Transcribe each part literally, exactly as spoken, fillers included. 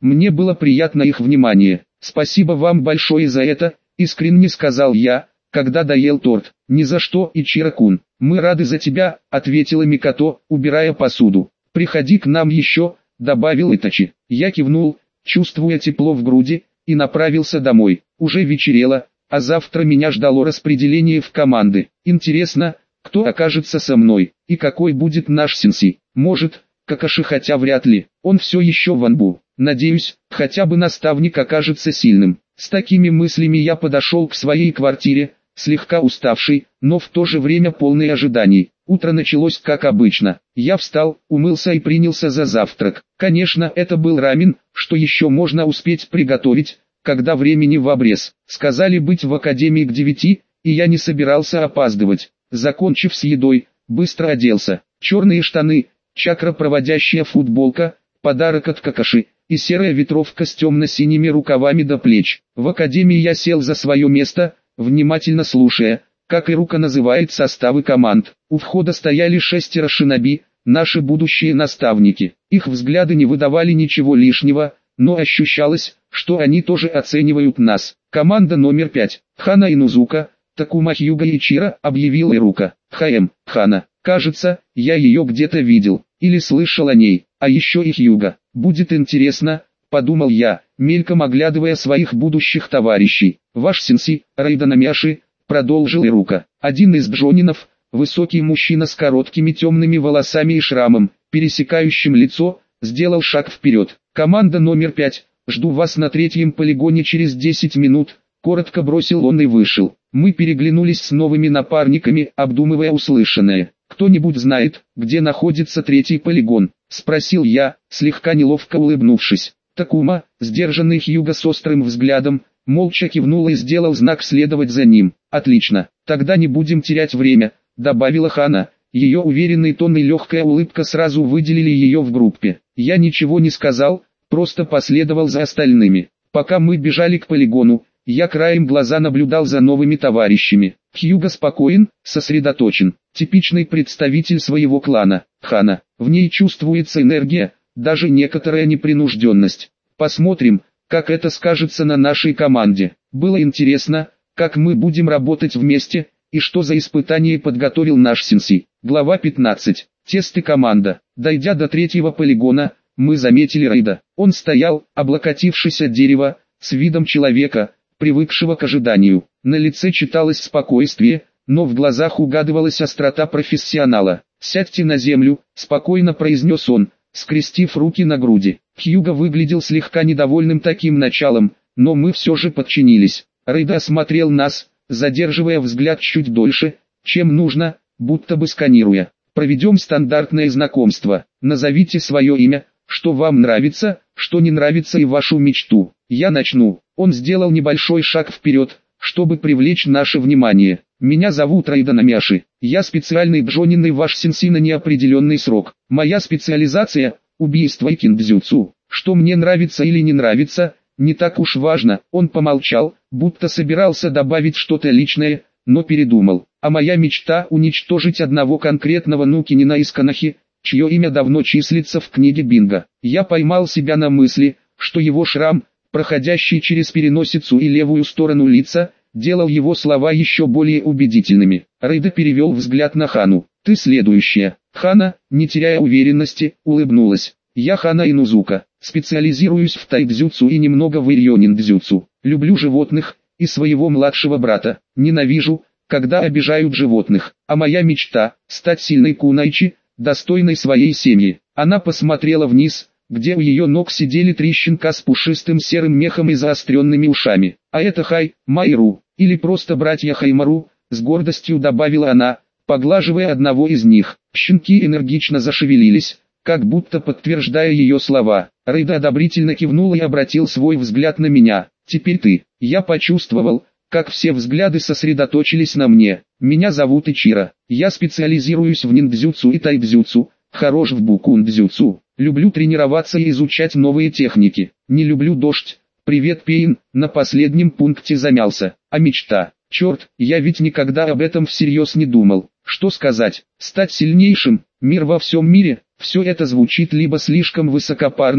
Мне было приятно их внимание. Спасибо вам большое за это, искренне сказал я, когда доел торт. Ни за что, Ичиро-кун. Мы рады за тебя, ответила Микото, убирая посуду. Приходи к нам еще, добавил Итачи. Я кивнул, чувствуя тепло в груди, и направился домой. Уже вечерело, а завтра меня ждало распределение в команды. Интересно, кто окажется со мной, и какой будет наш сенсей. Может, Какаши, хотя вряд ли, он все еще в Анбу. Надеюсь, хотя бы наставник окажется сильным. С такими мыслями я подошел к своей квартире, слегка уставший, но в то же время полный ожиданий. Утро началось как обычно. Я встал, умылся и принялся за завтрак. Конечно, это был рамен, что еще можно успеть приготовить, когда времени в обрез. Сказали быть в академии к девяти, и я не собирался опаздывать. Закончив с едой, быстро оделся. Черные штаны, чакра-проводящая футболка, подарок от Какаши, и серая ветровка с темно-синими рукавами до плеч. В академии я сел за свое место, внимательно слушая, как Ирука называет составы команд. У входа стояли шестеро шиноби, наши будущие наставники. Их взгляды не выдавали ничего лишнего, но ощущалось, что они тоже оценивают нас. Команда номер пять. Хана Инузука, Такума Хьюга Ичиро, объявил Ирука. Хм, Хана, кажется, я ее где-то видел, или слышал о ней, а еще и Хьюга. Будет интересно, подумал я, мельком оглядывая своих будущих товарищей. Ваш сенсей, Рейда Намяши, продолжил Ирука. Один из джонинов, высокий мужчина с короткими темными волосами и шрамом, пересекающим лицо, сделал шаг вперед. Команда номер пять, жду вас на третьем полигоне через десять минут, коротко бросил он и вышел. Мы переглянулись с новыми напарниками, обдумывая услышанное. «Кто-нибудь знает, где находится третий полигон?» — спросил я, слегка неловко улыбнувшись. Такума, сдержанный Хьюга с острым взглядом, молча кивнул и сделал знак следовать за ним. «Отлично, тогда не будем терять время», — добавила Хана. Ее уверенный тон и легкая улыбка сразу выделили ее в группе. Я ничего не сказал, просто последовал за остальными. Пока мы бежали к полигону, я краем глаза наблюдал за новыми товарищами. Хьюга спокоен, сосредоточен, типичный представитель своего клана. Хана, в ней чувствуется энергия, даже некоторая непринужденность. Посмотрим, как это скажется на нашей команде. Было интересно, как мы будем работать вместе, и что за испытание подготовил наш сенсей. Глава пятнадцать. Тесты команда. Дойдя до третьего полигона, мы заметили Рейда. Он стоял, облокотившись от дерева, с видом человека, привыкшего к ожиданию. На лице читалось спокойствие, но в глазах угадывалась острота профессионала. «Сядьте на землю», — спокойно произнес он, скрестив руки на груди. Хьюга выглядел слегка недовольным таким началом, но мы все же подчинились. Рейда осмотрел нас, задерживая взгляд чуть дольше, чем нужно, будто бы сканируя. «Проведем стандартное знакомство. Назовите свое имя, что вам нравится, что не нравится и вашу мечту. Я начну». Он сделал небольшой шаг вперед, чтобы привлечь наше внимание. «Меня зовут Рейда Намяши. Я специальный джонин и ваш сенсей на неопределенный срок. Моя специализация – убийство и киндзюцу. Что мне нравится или не нравится, не так уж важно». Он помолчал, будто собирался добавить что-то личное, но передумал. «А моя мечта – уничтожить одного конкретного нукинина из Канахи, чье имя давно числится в книге Бинго». Я поймал себя на мысли, что его шрам, проходящий через переносицу и левую сторону лица, делал его слова еще более убедительными. Рейда перевел взгляд на Хану. «Ты следующая». Хана, не теряя уверенности, улыбнулась. «Я Хана Инузука, специализируюсь в тайдзюцу и немного в ирьонин-дзюцу. Люблю животных и своего младшего брата. Ненавижу, когда обижают животных. А моя мечта – стать сильной кунайчи, достойной своей семьи». Она посмотрела вниз, где у ее ног сидели три щенка с пушистым серым мехом и заостренными ушами. «А это Хай, Майру, или просто братья Хаймару», с гордостью добавила она, поглаживая одного из них. Щенки энергично зашевелились, как будто подтверждая ее слова. Рейда одобрительно кивнул и обратил свой взгляд на меня. «Теперь ты». Я почувствовал, как все взгляды сосредоточились на мне. «Меня зовут Ичиро. Я специализируюсь в ниндзюцу и тайдзюцу, хорош в букундзюцу. Люблю тренироваться и изучать новые техники. Не люблю дождь». «Привет, Пейн», на последнем пункте замялся. «А мечта? Черт, я ведь никогда об этом всерьез не думал. Что сказать? Стать сильнейшим? Мир во всем мире?» Все это звучит либо слишком высокопарно,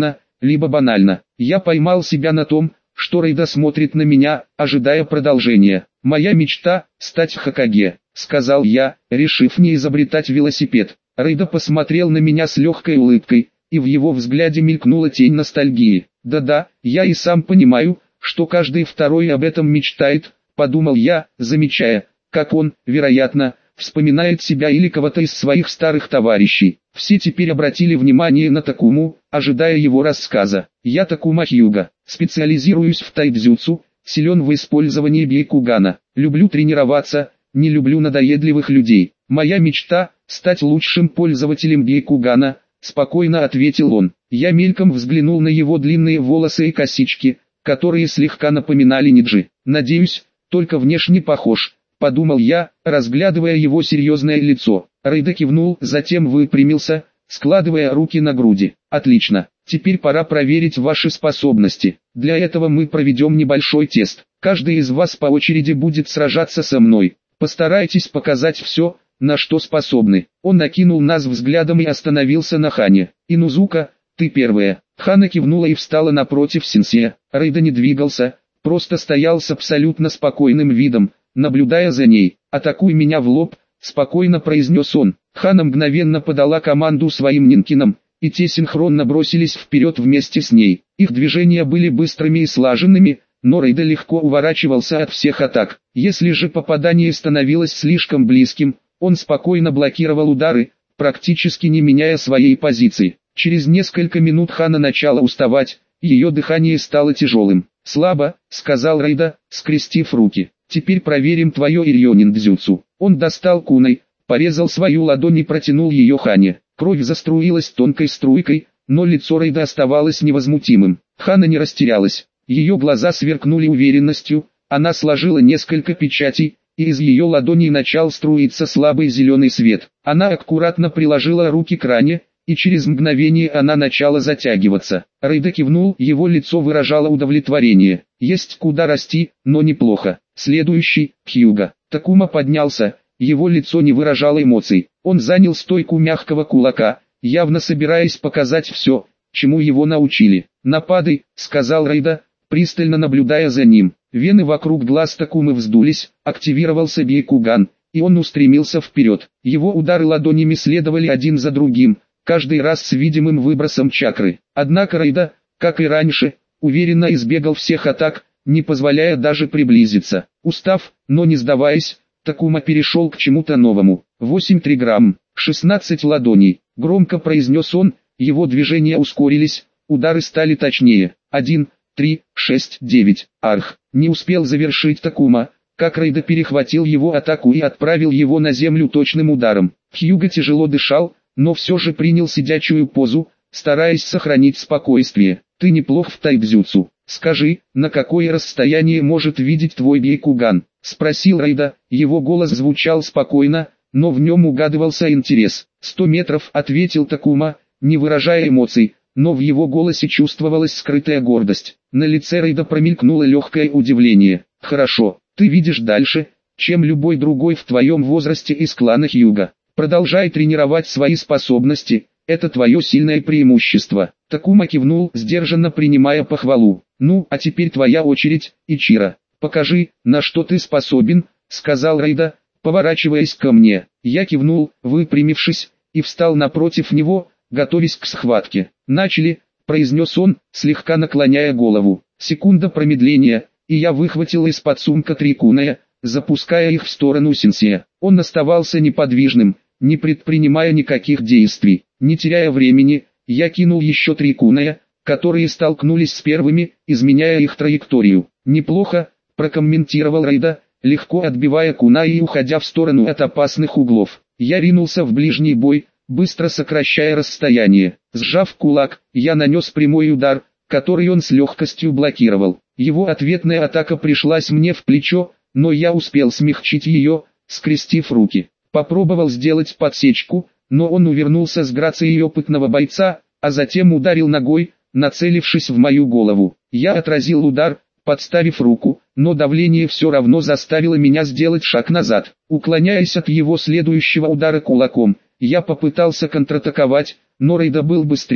либо банально. Я поймал себя на том, что Рейда смотрит на меня, ожидая продолжения. «Моя мечта – стать Хокаге», – сказал я, решив не изобретать велосипед. Рейда посмотрел на меня с легкой улыбкой, и в его взгляде мелькнула тень ностальгии. «Да-да, я и сам понимаю, что каждый второй об этом мечтает», – подумал я, замечая, как он, вероятно, вспоминает себя или кого-то из своих старых товарищей. Все теперь обратили внимание на Такуму, ожидая его рассказа. «Я Такума Хьюга, специализируюсь в тайцзюцу, силен в использовании бейкугана, люблю тренироваться, не люблю надоедливых людей. Моя мечта – стать лучшим пользователем бейкугана», – спокойно ответил он. Я мельком взглянул на его длинные волосы и косички, которые слегка напоминали ниджи. «Надеюсь, только внешне похож», – подумал я, разглядывая его серьезное лицо. Рейда кивнул, затем выпрямился, складывая руки на груди. «Отлично, теперь пора проверить ваши способности. Для этого мы проведем небольшой тест. Каждый из вас по очереди будет сражаться со мной. Постарайтесь показать все, на что способны». Он накинул нас взглядом и остановился на Хане. «Инузука, ты первая». Хана кивнула и встала напротив сенсея. Рейда не двигался, просто стоял с абсолютно спокойным видом, наблюдая за ней. «Атакуй меня в лоб», — спокойно произнес он. Хана мгновенно подала команду своим нинкинам, и те синхронно бросились вперед вместе с ней. Их движения были быстрыми и слаженными, но Рейда легко уворачивался от всех атак. Если же попадание становилось слишком близким, он спокойно блокировал удары, практически не меняя своей позиции. Через несколько минут Хана начала уставать, ее дыхание стало тяжелым. «Слабо», — сказал Рейда, скрестив руки. «Теперь проверим твое ирьё-ниндзюцу». Он достал куной, порезал свою ладонь и протянул ее Хане. Кровь заструилась тонкой струйкой, но лицо Рейда оставалось невозмутимым. Хана не растерялась. Ее глаза сверкнули уверенностью, она сложила несколько печатей, и из ее ладоней начал струиться слабый зеленый свет. Она аккуратно приложила руки к ране, и через мгновение она начала затягиваться. Рейда кивнул, его лицо выражало удовлетворение. «Есть куда расти, но неплохо. Следующий, Хьюга». Такума поднялся, его лицо не выражало эмоций. Он занял стойку мягкого кулака, явно собираясь показать все, чему его научили. «Нападай», — сказал Рейда, пристально наблюдая за ним. Вены вокруг глаз Такумы вздулись, активировался бейкуган, и он устремился вперед. Его удары ладонями следовали один за другим, каждый раз с видимым выбросом чакры. Однако Рейда, как и раньше, уверенно избегал всех атак, не позволяя даже приблизиться. Устав, но не сдаваясь, Такума перешел к чему-то новому. восемь триграмм, шестнадцать ладоней, громко произнес он, его движения ускорились, удары стали точнее. один, три, шесть, девять, арх. Не успел завершить Такума, как Рейда перехватил его атаку и отправил его на землю точным ударом. Хьюга тяжело дышал, но все же принял сидячую позу, стараясь сохранить спокойствие. «Ты неплох в тайцзюцу. Скажи, на какое расстояние может видеть твой бейкуган?» — спросил Рейда. Его голос звучал спокойно, но в нем угадывался интерес. «Сто метров», — ответил Такума, не выражая эмоций, но в его голосе чувствовалась скрытая гордость. На лице Рейда промелькнуло легкое удивление. «Хорошо, ты видишь дальше, чем любой другой в твоем возрасте из клана Хьюга. Продолжай тренировать свои способности, это твое сильное преимущество». Такума кивнул, сдержанно принимая похвалу. «Ну, а теперь твоя очередь, Ичиро. Покажи, на что ты способен», — сказал Рейда, поворачиваясь ко мне. Я кивнул, выпрямившись, и встал напротив него, готовясь к схватке. «Начали», — произнес он, слегка наклоняя голову. Секунда промедления, и я выхватил из-под сумка три куная, запуская их в сторону сенсея. Он оставался неподвижным, не предпринимая никаких действий. Не теряя времени, я кинул еще три куная, которые столкнулись с первыми, изменяя их траекторию. «Неплохо», — прокомментировал Рейда, легко отбивая кунаи и уходя в сторону от опасных углов. Я ринулся в ближний бой, быстро сокращая расстояние. Сжав кулак, я нанес прямой удар, который он с легкостью блокировал. Его ответная атака пришлась мне в плечо, но я успел смягчить ее, скрестив руки. Попробовал сделать подсечку, но он увернулся с грацией опытного бойца, а затем ударил ногой, нацелившись в мою голову. Я отразил удар, подставив руку, но давление все равно заставило меня сделать шаг назад. Уклоняясь от его следующего удара кулаком, я попытался контратаковать, но Рейда был быстрее,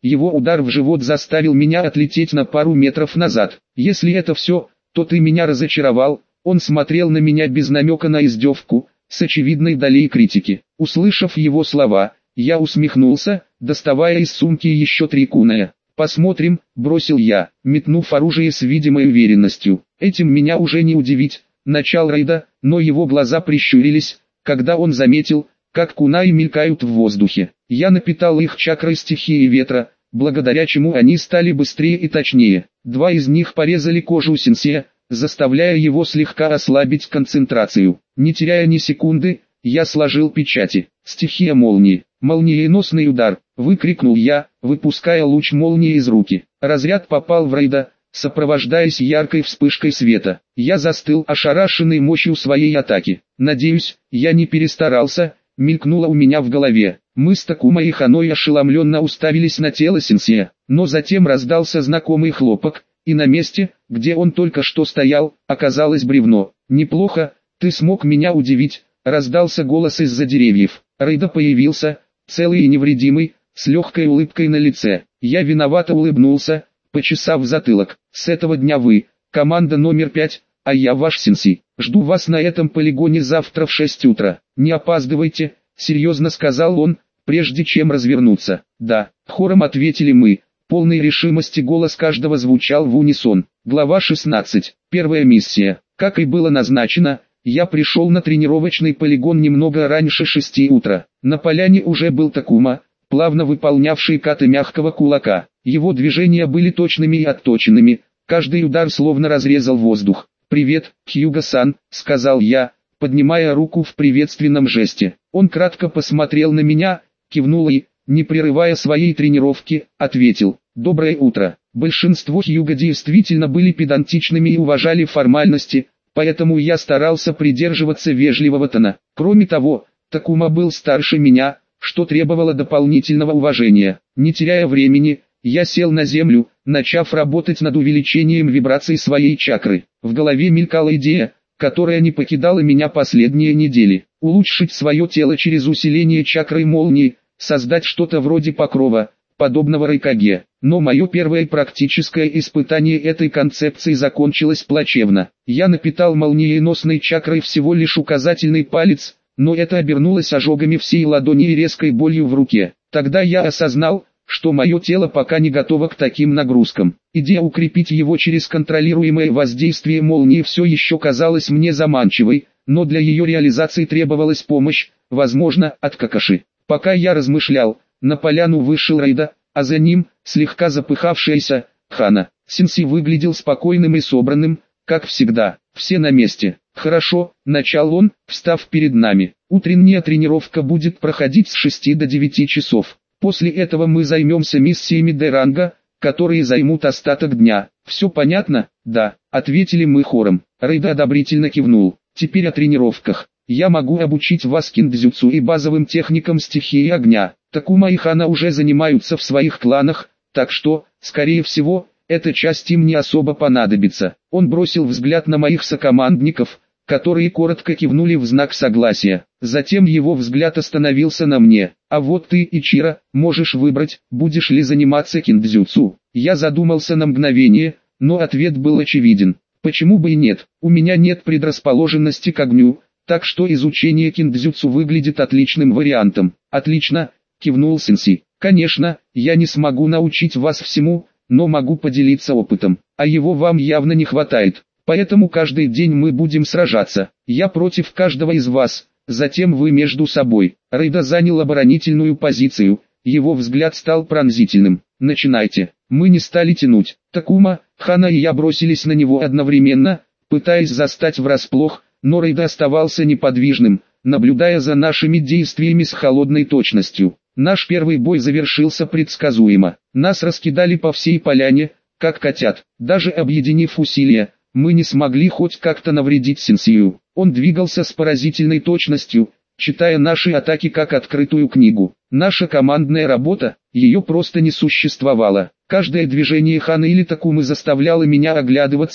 Его удар в живот заставил меня отлететь на пару метров назад. «Если это все, то ты меня разочаровал». Он смотрел на меня без намека на издевку, с очевидной долей критики. Услышав его слова, я усмехнулся, доставая из сумки еще три куная. «Посмотрим», — бросил я, метнув оружие с видимой уверенностью. Этим меня уже не удивить. Начал рейда, но его глаза прищурились, когда он заметил, как кунаи мелькают в воздухе. Я напитал их чакрой стихии ветра, благодаря чему они стали быстрее и точнее. Два из них порезали кожу сенсея, заставляя его слегка ослабить концентрацию. Не теряя ни секунды, я сложил печати. «Стихия молнии, молниеносный удар!» — выкрикнул я, выпуская луч молнии из руки. Разряд попал в рейда, сопровождаясь яркой вспышкой света. Я застыл, ошарашенный мощью своей атаки. «Надеюсь, я не перестарался», — мелькнуло у меня в голове. Мы с Такумой и Ханой ошеломленно уставились на тело сенсея, но затем раздался знакомый хлопок, и на месте, где он только что стоял, оказалось бревно. «Неплохо, ты смог меня удивить», — раздался голос из-за деревьев. Рейда появился, целый и невредимый, с легкой улыбкой на лице. Я виновато улыбнулся, почесав затылок. «С этого дня вы, команда номер пять, а я ваш сенсей. Жду вас на этом полигоне завтра в шесть утра. Не опаздывайте», — серьезно сказал он, прежде чем развернуться. «Да», — хором ответили мы. Полной решимости голос каждого звучал в унисон. Глава шестнадцать. Первая миссия. Как и было назначено, я пришел на тренировочный полигон немного раньше шести утра. На поляне уже был Такума, плавно выполнявший каты мягкого кулака. Его движения были точными и отточенными, каждый удар словно разрезал воздух. «Привет, Хьюго-сан», — сказал я, поднимая руку в приветственном жесте. Он кратко посмотрел на меня, кивнул и, не прерывая своей тренировки, ответил: «Доброе утро». Большинство Хьюго действительно были педантичными и уважали формальности, поэтому я старался придерживаться вежливого тона. Кроме того, Такума был старше меня, что требовало дополнительного уважения. Не теряя времени, я сел на землю, начав работать над увеличением вибраций своей чакры. В голове мелькала идея, которая не покидала меня последние недели. Улучшить свое тело через усиление чакры молнии, создать что-то вроде покрова, подобного Райкаге. Но мое первое практическое испытание этой концепции закончилось плачевно. Я напитал молниеносной чакрой всего лишь указательный палец, но это обернулось ожогами всей ладони и резкой болью в руке. Тогда я осознал, что мое тело пока не готово к таким нагрузкам. Идея укрепить его через контролируемое воздействие молнии все еще казалась мне заманчивой, но для ее реализации требовалась помощь, возможно, от Какаши. Пока я размышлял, на поляну вышел Рейда, а за ним, слегка запыхавшаяся, Хана. Сенсей выглядел спокойным и собранным, как всегда. «Все на месте». «Хорошо», — начал он, встав перед нами. «Утренняя тренировка будет проходить с шести до девяти часов. После этого мы займемся миссиями Д-ранга, которые займут остаток дня. Все понятно?» «Да», — ответили мы хором. Рейда одобрительно кивнул. «Теперь о тренировках. Я могу обучить вас киндзюцу и базовым техникам стихии огня. Такума и Хана уже занимаются в своих кланах, так что, скорее всего, эта часть им не особо понадобится». Он бросил взгляд на моих сокомандников, которые коротко кивнули в знак согласия. Затем его взгляд остановился на мне. «А вот ты, Ичиро, можешь выбрать, будешь ли заниматься киндзюцу». Я задумался на мгновение, но ответ был очевиден. Почему бы и нет? У меня нет предрасположенности к огню, так что изучение киндзюцу выглядит отличным вариантом. «Отлично», — кивнул сенсей. «Конечно, я не смогу научить вас всему, но могу поделиться опытом, а его вам явно не хватает. Поэтому каждый день мы будем сражаться. Я против каждого из вас, затем вы между собой». Рейда занял оборонительную позицию, его взгляд стал пронзительным. «Начинайте». Мы не стали тянуть. Такума, Хана и я бросились на него одновременно, пытаясь застать врасплох, но Рейда оставался неподвижным, наблюдая за нашими действиями с холодной точностью. Наш первый бой завершился предсказуемо. Нас раскидали по всей поляне, как котят. Даже объединив усилия, мы не смогли хоть как-то навредить сенсею. Он двигался с поразительной точностью, читая наши атаки как открытую книгу. Наша командная работа, ее просто не существовало. Каждое движение Хана или Такумы заставляло меня оглядываться,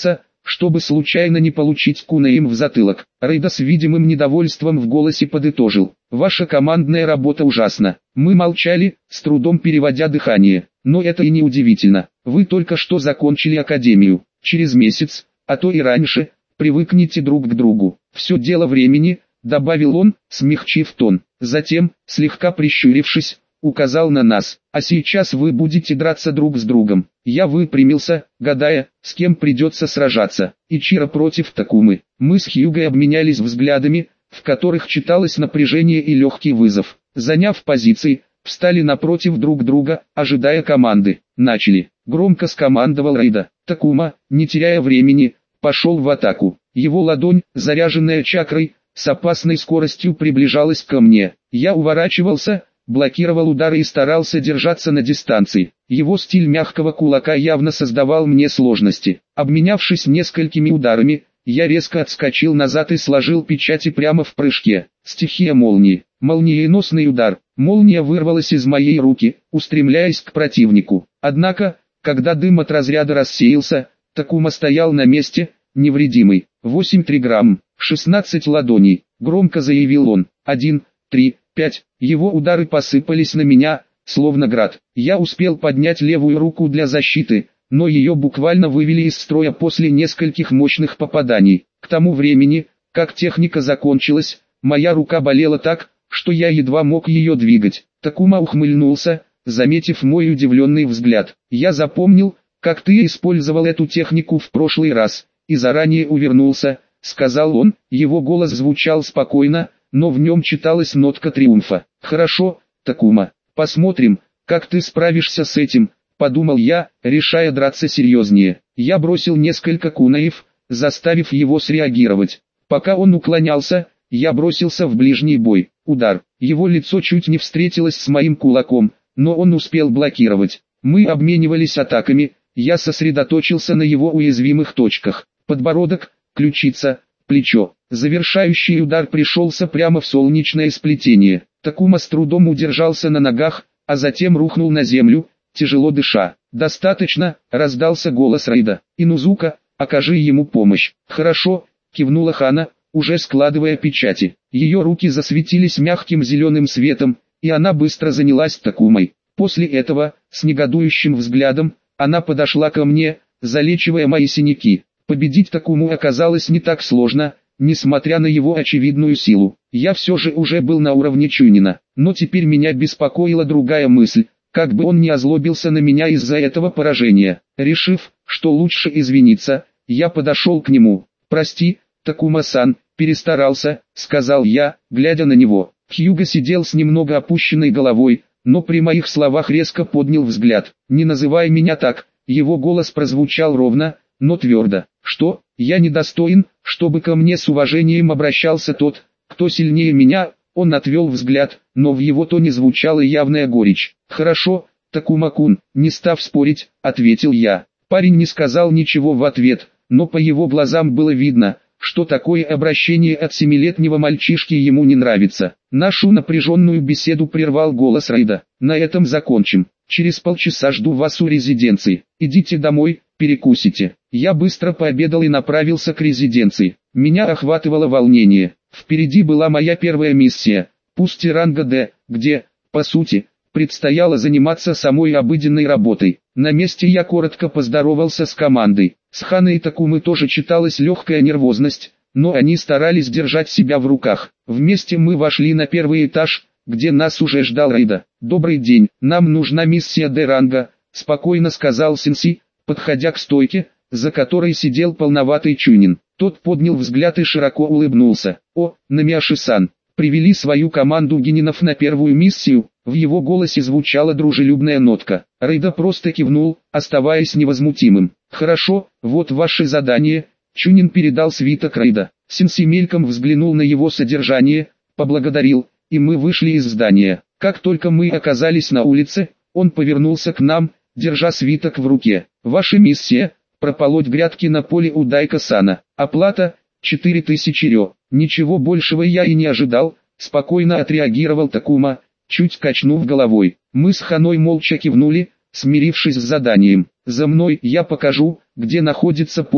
чтобы случайно не получить кунаим в затылок. Рейда с видимым недовольством в голосе подытожил: «Ваша командная работа ужасна». Мы молчали, с трудом переводя дыхание. Но это и не удивительно. Вы только что закончили академию. Через месяц, а то и раньше, привыкните друг к другу. Все дело времени, добавил он, смягчив тон. Затем, слегка прищурившись, указал на нас. А сейчас вы будете драться друг с другом. Я выпрямился, гадая, с кем придется сражаться. Ичиро против Такумы. Мы с Хьюгой обменялись взглядами, в которых читалось напряжение и легкий вызов. Заняв позиции, встали напротив друг друга, ожидая команды. Начали. Громко скомандовал Рейда. Такума, не теряя времени, пошел в атаку. Его ладонь, заряженная чакрой, с опасной скоростью приближалась ко мне. Я уворачивался, блокировал удары и старался держаться на дистанции. Его стиль мягкого кулака явно создавал мне сложности. Обменявшись несколькими ударами, я резко отскочил назад и сложил печати прямо в прыжке. Стихия молнии. Молниеносный удар. Молния вырвалась из моей руки, устремляясь к противнику. Однако, когда дым от разряда рассеялся, Такума стоял на месте, невредимый. восемь триграмм, шестнадцать ладоней, громко заявил он. один, три, пять. Его удары посыпались на меня, словно град. Я успел поднять левую руку для защиты, но ее буквально вывели из строя после нескольких мощных попаданий. К тому времени, как техника закончилась, моя рука болела так, что я едва мог ее двигать. Такума ухмыльнулся, заметив мой удивленный взгляд. «Я запомнил, как ты использовал эту технику в прошлый раз, и заранее увернулся», — сказал он. Его голос звучал спокойно, но в нем читалась нотка триумфа. «Хорошо, Такума, посмотрим, как ты справишься с этим», — подумал я, решая драться серьезнее. Я бросил несколько кунаев, заставив его среагировать. Пока он уклонялся, я бросился в ближний бой. Удар. Его лицо чуть не встретилось с моим кулаком, но он успел блокировать. Мы обменивались атаками, я сосредоточился на его уязвимых точках. Подбородок, ключица, плечо. Завершающий удар пришелся прямо в солнечное сплетение. Такума с трудом удержался на ногах, а затем рухнул на землю, тяжело дыша. «Достаточно», — раздался голос Рейда. «Инузука, окажи ему помощь». «Хорошо», — кивнула Хана, уже складывая печати. Ее руки засветились мягким зеленым светом, и она быстро занялась Такумой. После этого, с негодующим взглядом, она подошла ко мне, залечивая мои синяки. Победить Такуму оказалось не так сложно, несмотря на его очевидную силу. Я все же уже был на уровне Чунина, но теперь меня беспокоила другая мысль, как бы он не озлобился на меня из-за этого поражения. Решив, что лучше извиниться, я подошел к нему. «Прости, Такума-сан, перестарался», — сказал я, глядя на него. Хьюго сидел с немного опущенной головой, но при моих словах резко поднял взгляд. «Не называй меня так», — его голос прозвучал ровно, но твердо. «Что, я недостоин, чтобы ко мне с уважением обращался тот, кто сильнее меня?» Он отвел взгляд, но в его тоне звучала явная горечь. «Хорошо, Такума-кун», не став спорить, ответил я. Парень не сказал ничего в ответ, но по его глазам было видно, что такое обращение от семилетнего мальчишки ему не нравится. Нашу напряженную беседу прервал голос Рейда. «На этом закончим. Через полчаса жду вас у резиденции. Идите домой, перекусите». Я быстро пообедал и направился к резиденции. Меня охватывало волнение. Впереди была моя первая миссия, пусть и ранга Д, где, по сути, предстояло заниматься самой обыденной работой. На месте я коротко поздоровался с командой. С Ханой и Такумой тоже читалась легкая нервозность, но они старались держать себя в руках. Вместе мы вошли на первый этаж, где нас уже ждал Рейда. «Добрый день, нам нужна миссия Д-ранга», — спокойно сказал Сенси, подходя к стойке, за которой сидел полноватый Чунин. Тот поднял взгляд и широко улыбнулся. «О, Намиаши-сан, привели свою команду генинов на первую миссию?» В его голосе звучала дружелюбная нотка. Рейда просто кивнул, оставаясь невозмутимым. «Хорошо, вот ваше задание». Чунин передал свиток Рейда. Сенси мельком взглянул на его содержание, поблагодарил, и мы вышли из здания. Как только мы оказались на улице, он повернулся к нам, держа свиток в руке. «Ваша миссия — прополоть грядки на поле у Дайка-сана. Оплата — четыре тысячи рё». «Ничего большего я и не ожидал», — спокойно отреагировал Такума, чуть качнув головой. Мы с Ханой молча кивнули, смирившись с заданием. «За мной, я покажу, где находится поле»,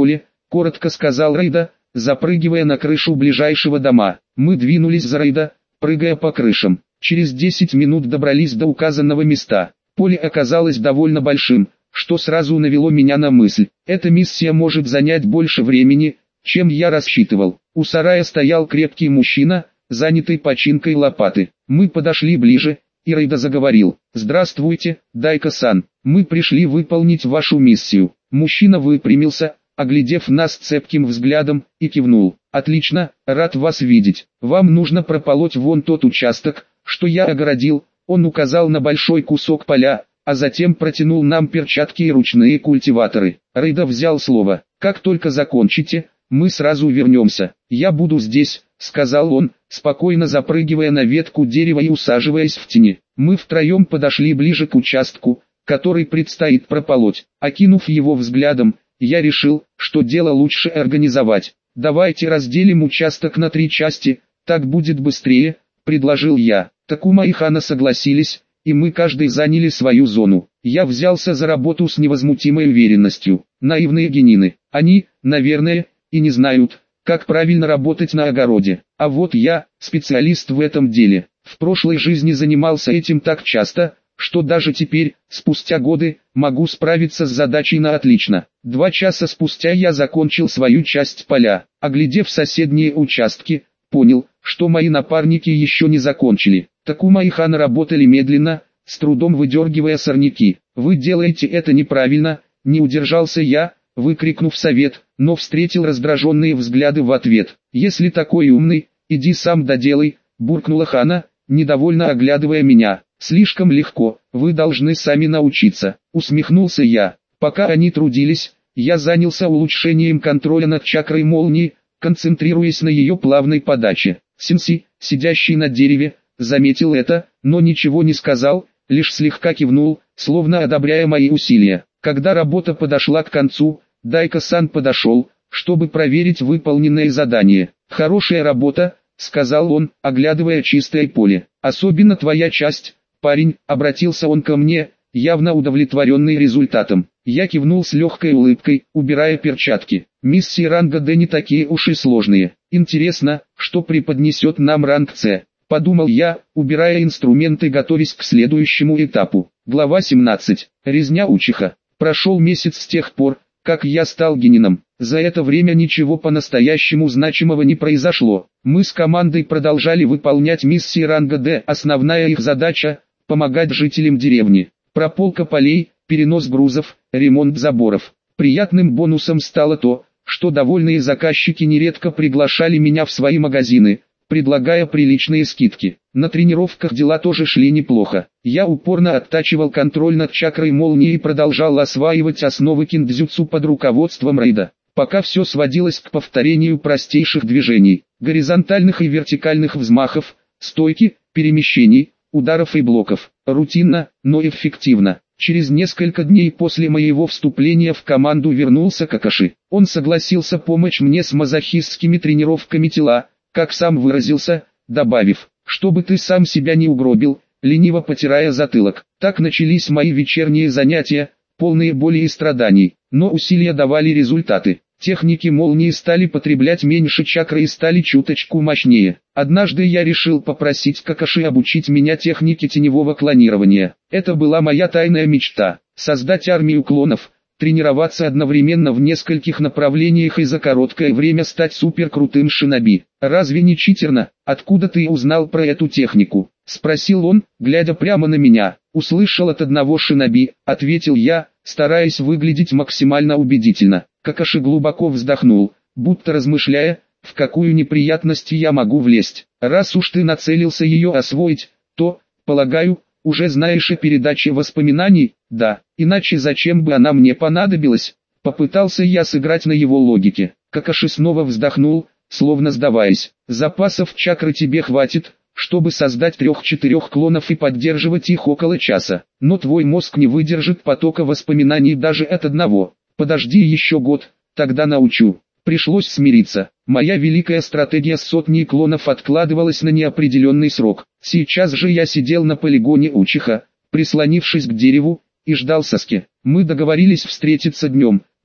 коротко сказал Рейда, запрыгивая на крышу ближайшего дома. Мы двинулись за Рейда, прыгая по крышам. Через десять минут добрались до указанного места. Поле оказалось довольно большим, что сразу навело меня на мысль. Эта миссия может занять больше времени, чем я рассчитывал. У сарая стоял крепкий мужчина, занятый починкой лопаты. Мы подошли ближе, и Рейда заговорил. «Здравствуйте, Дайко-сан, мы пришли выполнить вашу миссию». Мужчина выпрямился, оглядев нас цепким взглядом, и кивнул. «Отлично, рад вас видеть. Вам нужно прополоть вон тот участок, что я огородил». Он указал на большой кусок поля, а затем протянул нам перчатки и ручные культиваторы. Рейда взял слово. «Как только закончите, мы сразу вернемся. Я буду здесь», — сказал он, спокойно запрыгивая на ветку дерева и усаживаясь в тени. Мы втроем подошли ближе к участку, который предстоит прополоть. Окинув его взглядом, я решил, что дело лучше организовать. «Давайте разделим участок на три части, так будет быстрее», — предложил я. Такума и Хана согласились, и мы каждый заняли свою зону. Я взялся за работу с невозмутимой уверенностью. Наивные генины. Они, наверное, и не знают, как правильно работать на огороде. А вот я, специалист в этом деле. В прошлой жизни занимался этим так часто, что даже теперь, спустя годы, могу справиться с задачей на отлично. Два часа спустя я закончил свою часть поля. Оглядев соседние участки, понял, что мои напарники еще не закончили. Такума и Хана работали медленно, с трудом выдергивая сорняки. «Вы делаете это неправильно», — не удержался я, выкрикнув совет, но встретил раздраженные взгляды в ответ. «Если такой умный, иди сам доделай», — буркнула Хана, недовольно оглядывая меня. «Слишком легко, вы должны сами научиться», — усмехнулся я. Пока они трудились, я занялся улучшением контроля над чакрой молнии, концентрируясь на ее плавной подаче. Синси, сидящий на дереве, заметил это, но ничего не сказал, лишь слегка кивнул, словно одобряя мои усилия. Когда работа подошла к концу, Дайко-сан подошел, чтобы проверить выполненное задание. «Хорошая работа», — сказал он, оглядывая чистое поле. «Особенно твоя часть, парень», — обратился он ко мне, явно удовлетворенный результатом. Я кивнул с легкой улыбкой, убирая перчатки. «Миссии ранга Д не такие уж и сложные. Интересно, что преподнесет нам ранг С», — подумал я, убирая инструменты, готовясь к следующему этапу. Глава семнадцать. Резня учиха. Прошел месяц с тех пор, как я стал генином. За это время ничего по-настоящему значимого не произошло. Мы с командой продолжали выполнять миссии ранга Д. Основная их задача – помогать жителям деревни. Прополка полей, перенос грузов, ремонт заборов. Приятным бонусом стало то, что довольные заказчики нередко приглашали меня в свои магазины, предлагая приличные скидки. На тренировках дела тоже шли неплохо. Я упорно оттачивал контроль над чакрой молнии и продолжал осваивать основы киндзюцу под руководством Рейда, пока все сводилось к повторению простейших движений, горизонтальных и вертикальных взмахов, стойки, перемещений, ударов и блоков. Рутинно, но эффективно. Через несколько дней после моего вступления в команду вернулся Какаши. Он согласился помочь мне с мазохистскими тренировками тела, как сам выразился, добавив: «Чтобы ты сам себя не угробил», лениво потирая затылок. Так начались мои вечерние занятия, полные боли и страданий, но усилия давали результаты. Техники молнии стали потреблять меньше чакры и стали чуточку мощнее. Однажды я решил попросить Какаши обучить меня технике теневого клонирования. Это была моя тайная мечта – создать армию клонов, тренироваться одновременно в нескольких направлениях и за короткое время стать суперкрутым шиноби. «Разве не читерно? Откуда ты узнал про эту технику?» – спросил он, глядя прямо на меня. «Услышал от одного шиноби», – ответил я, стараясь выглядеть максимально убедительно. Какаши глубоко вздохнул, будто размышляя, в какую неприятность я могу влезть. «Раз уж ты нацелился ее освоить, то, полагаю, уже знаешь о передаче воспоминаний?» «Да, иначе зачем бы она мне понадобилась?» Попытался я сыграть на его логике. Какаши снова вздохнул, словно сдаваясь. «Запасов чакры тебе хватит, чтобы создать трех-четырех клонов и поддерживать их около часа. Но твой мозг не выдержит потока воспоминаний даже от одного. Подожди еще год, тогда научу». Пришлось смириться. Моя великая стратегия с сотней клонов откладывалась на неопределенный срок. Сейчас же я сидел на полигоне Учиха, прислонившись к дереву, и ждал Саски. Мы договорились встретиться днем,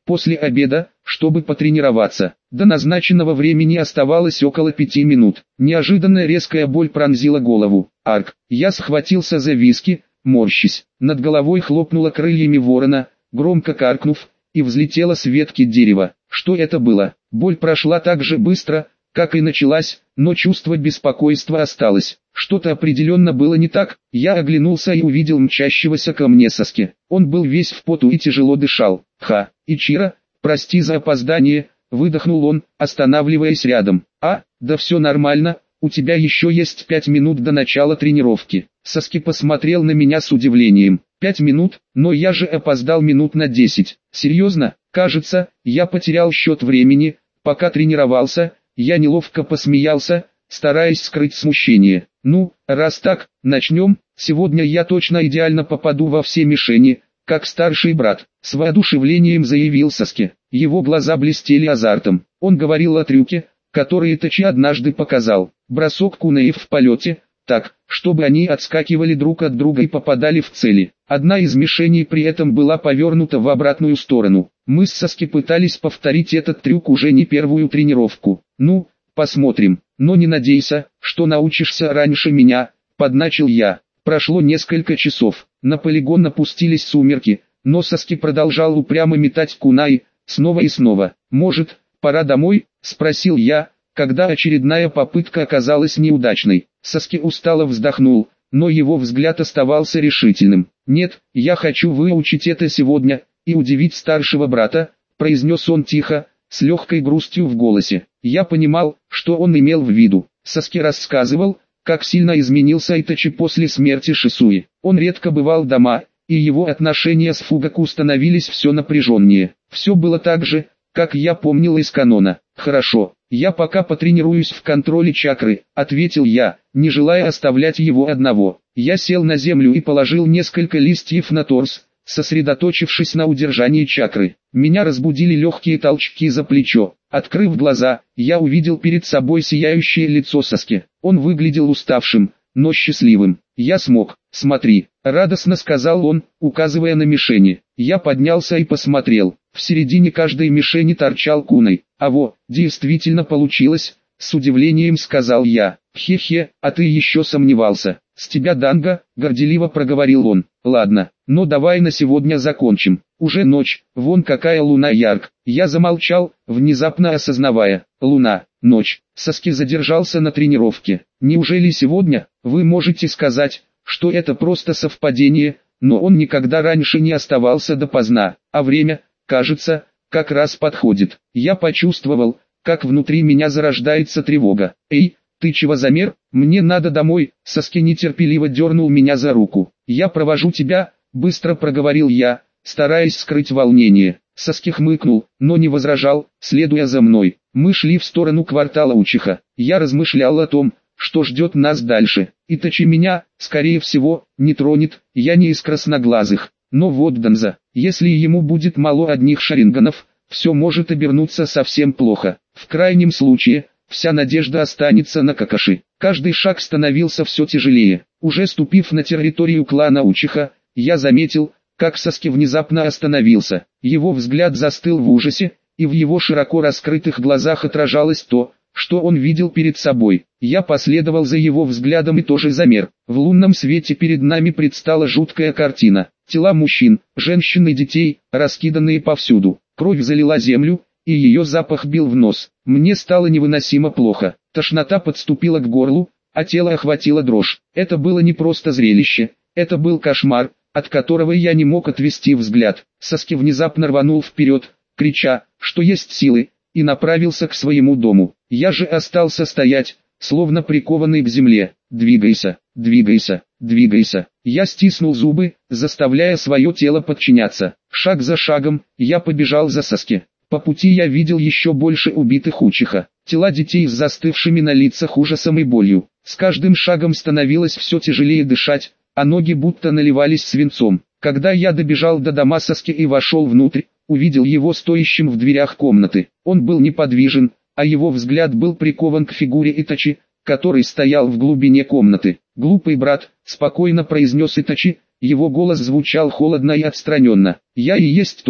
после обеда, чтобы потренироваться. До назначенного времени оставалось около пяти минут. Неожиданно резкая боль пронзила голову. Арк. Я схватился за виски, морщись. Над головой хлопнула крыльями ворона, громко каркнув, и взлетела с ветки дерева. Что это было? Боль прошла так же быстро, как и началась, но чувство беспокойства осталось. Что-то определенно было не так. Я оглянулся и увидел мчащегося ко мне Саски. Он был весь в поту и тяжело дышал. Ха, Ичиро, прости за опоздание, выдохнул он, останавливаясь рядом. А, да все нормально, у тебя еще есть пять минут до начала тренировки. Саски посмотрел на меня с удивлением. Пять минут, но я же опоздал минут на десять. Серьезно? Кажется, я потерял счет времени, пока тренировался. Я неловко посмеялся, стараясь скрыть смущение. Ну, раз так, начнем. Сегодня я точно идеально попаду во все мишени, как старший брат. С воодушевлением заявил Саски. Его глаза блестели азартом. Он говорил о трюке, который Итачи однажды показал. Бросок кунаев в полете, так, чтобы они отскакивали друг от друга и попадали в цели. Одна из мишеней при этом была повернута в обратную сторону. Мы с Саски пытались повторить этот трюк уже не первую тренировку. Ну, посмотрим, но не надейся, что научишься раньше меня, подначил я. Прошло несколько часов, на полигон напустились сумерки, но Саски продолжал упрямо метать кунай, снова и снова. Может, пора домой, спросил я, когда очередная попытка оказалась неудачной. Саски устало вздохнул, но его взгляд оставался решительным. «Нет, я хочу выучить это сегодня, и удивить старшего брата», произнес он тихо, с легкой грустью в голосе. Я понимал, что он имел в виду. Саски рассказывал, как сильно изменился Итачи после смерти Шисуи. Он редко бывал дома, и его отношения с Фугаку становились все напряженнее. Все было так же, как я помнил из канона. «Хорошо, я пока потренируюсь в контроле чакры», — ответил я, не желая оставлять его одного. Я сел на землю и положил несколько листьев на торс, сосредоточившись на удержании чакры. Меня разбудили легкие толчки за плечо. Открыв глаза, я увидел перед собой сияющее лицо Саски. Он выглядел уставшим, но счастливым. «Я смог, смотри», — радостно сказал он, указывая на мишени. Я поднялся и посмотрел. В середине каждой мишени торчал кунай. «А во, действительно получилось», — с удивлением сказал я. «Хе-хе, а ты еще сомневался. С тебя данго», — горделиво проговорил он. «Ладно, но давай на сегодня закончим. Уже ночь, вон какая луна ярк». Я замолчал, внезапно осознавая. Луна, ночь. Саски задержался на тренировке. Неужели сегодня? Вы можете сказать, что это просто совпадение, но он никогда раньше не оставался допоздна, а время, кажется, как раз подходит. Я почувствовал, как внутри меня зарождается тревога. «Эй, ты чего замер? Мне надо домой», — Саски нетерпеливо дернул меня за руку. «Я провожу тебя», — быстро проговорил я, стараясь скрыть волнение. Саски хмыкнул, но не возражал, следуя за мной. Мы шли в сторону квартала Учиха. Я размышлял о том, что ждет нас дальше. Итачи меня, скорее всего, не тронет, я не из красноглазых. Но вот Данза, если ему будет мало одних шаринганов, все может обернуться совсем плохо. В крайнем случае, вся надежда останется на Какаши. Каждый шаг становился все тяжелее. Уже ступив на территорию клана Учиха, я заметил, как Саски внезапно остановился. Его взгляд застыл в ужасе, и в его широко раскрытых глазах отражалось то, что он видел перед собой. Я последовал за его взглядом и тоже замер. В лунном свете перед нами предстала жуткая картина. Тела мужчин, женщин и детей, раскиданные повсюду. Кровь залила землю, и ее запах бил в нос. Мне стало невыносимо плохо. Тошнота подступила к горлу, а тело охватило дрожь. Это было не просто зрелище, это был кошмар, от которого я не мог отвести взгляд. Саски внезапно рванул вперед, крича, что есть силы, и направился к своему дому. Я же остался стоять, словно прикованный к земле. «Двигайся, двигайся, двигайся». Я стиснул зубы, заставляя свое тело подчиняться. Шаг за шагом, я побежал за Саски. По пути я видел еще больше убитых Учиха. Тела детей с застывшими на лицах ужасом и болью. С каждым шагом становилось все тяжелее дышать, а ноги будто наливались свинцом. Когда я добежал до дома Саски и вошел внутрь, увидел его стоящим в дверях комнаты. Он был неподвижен, а его взгляд был прикован к фигуре Итачи, который стоял в глубине комнаты. «Глупый брат», — спокойно произнес Итачи, его голос звучал холодно и отстраненно. «Я и есть тот,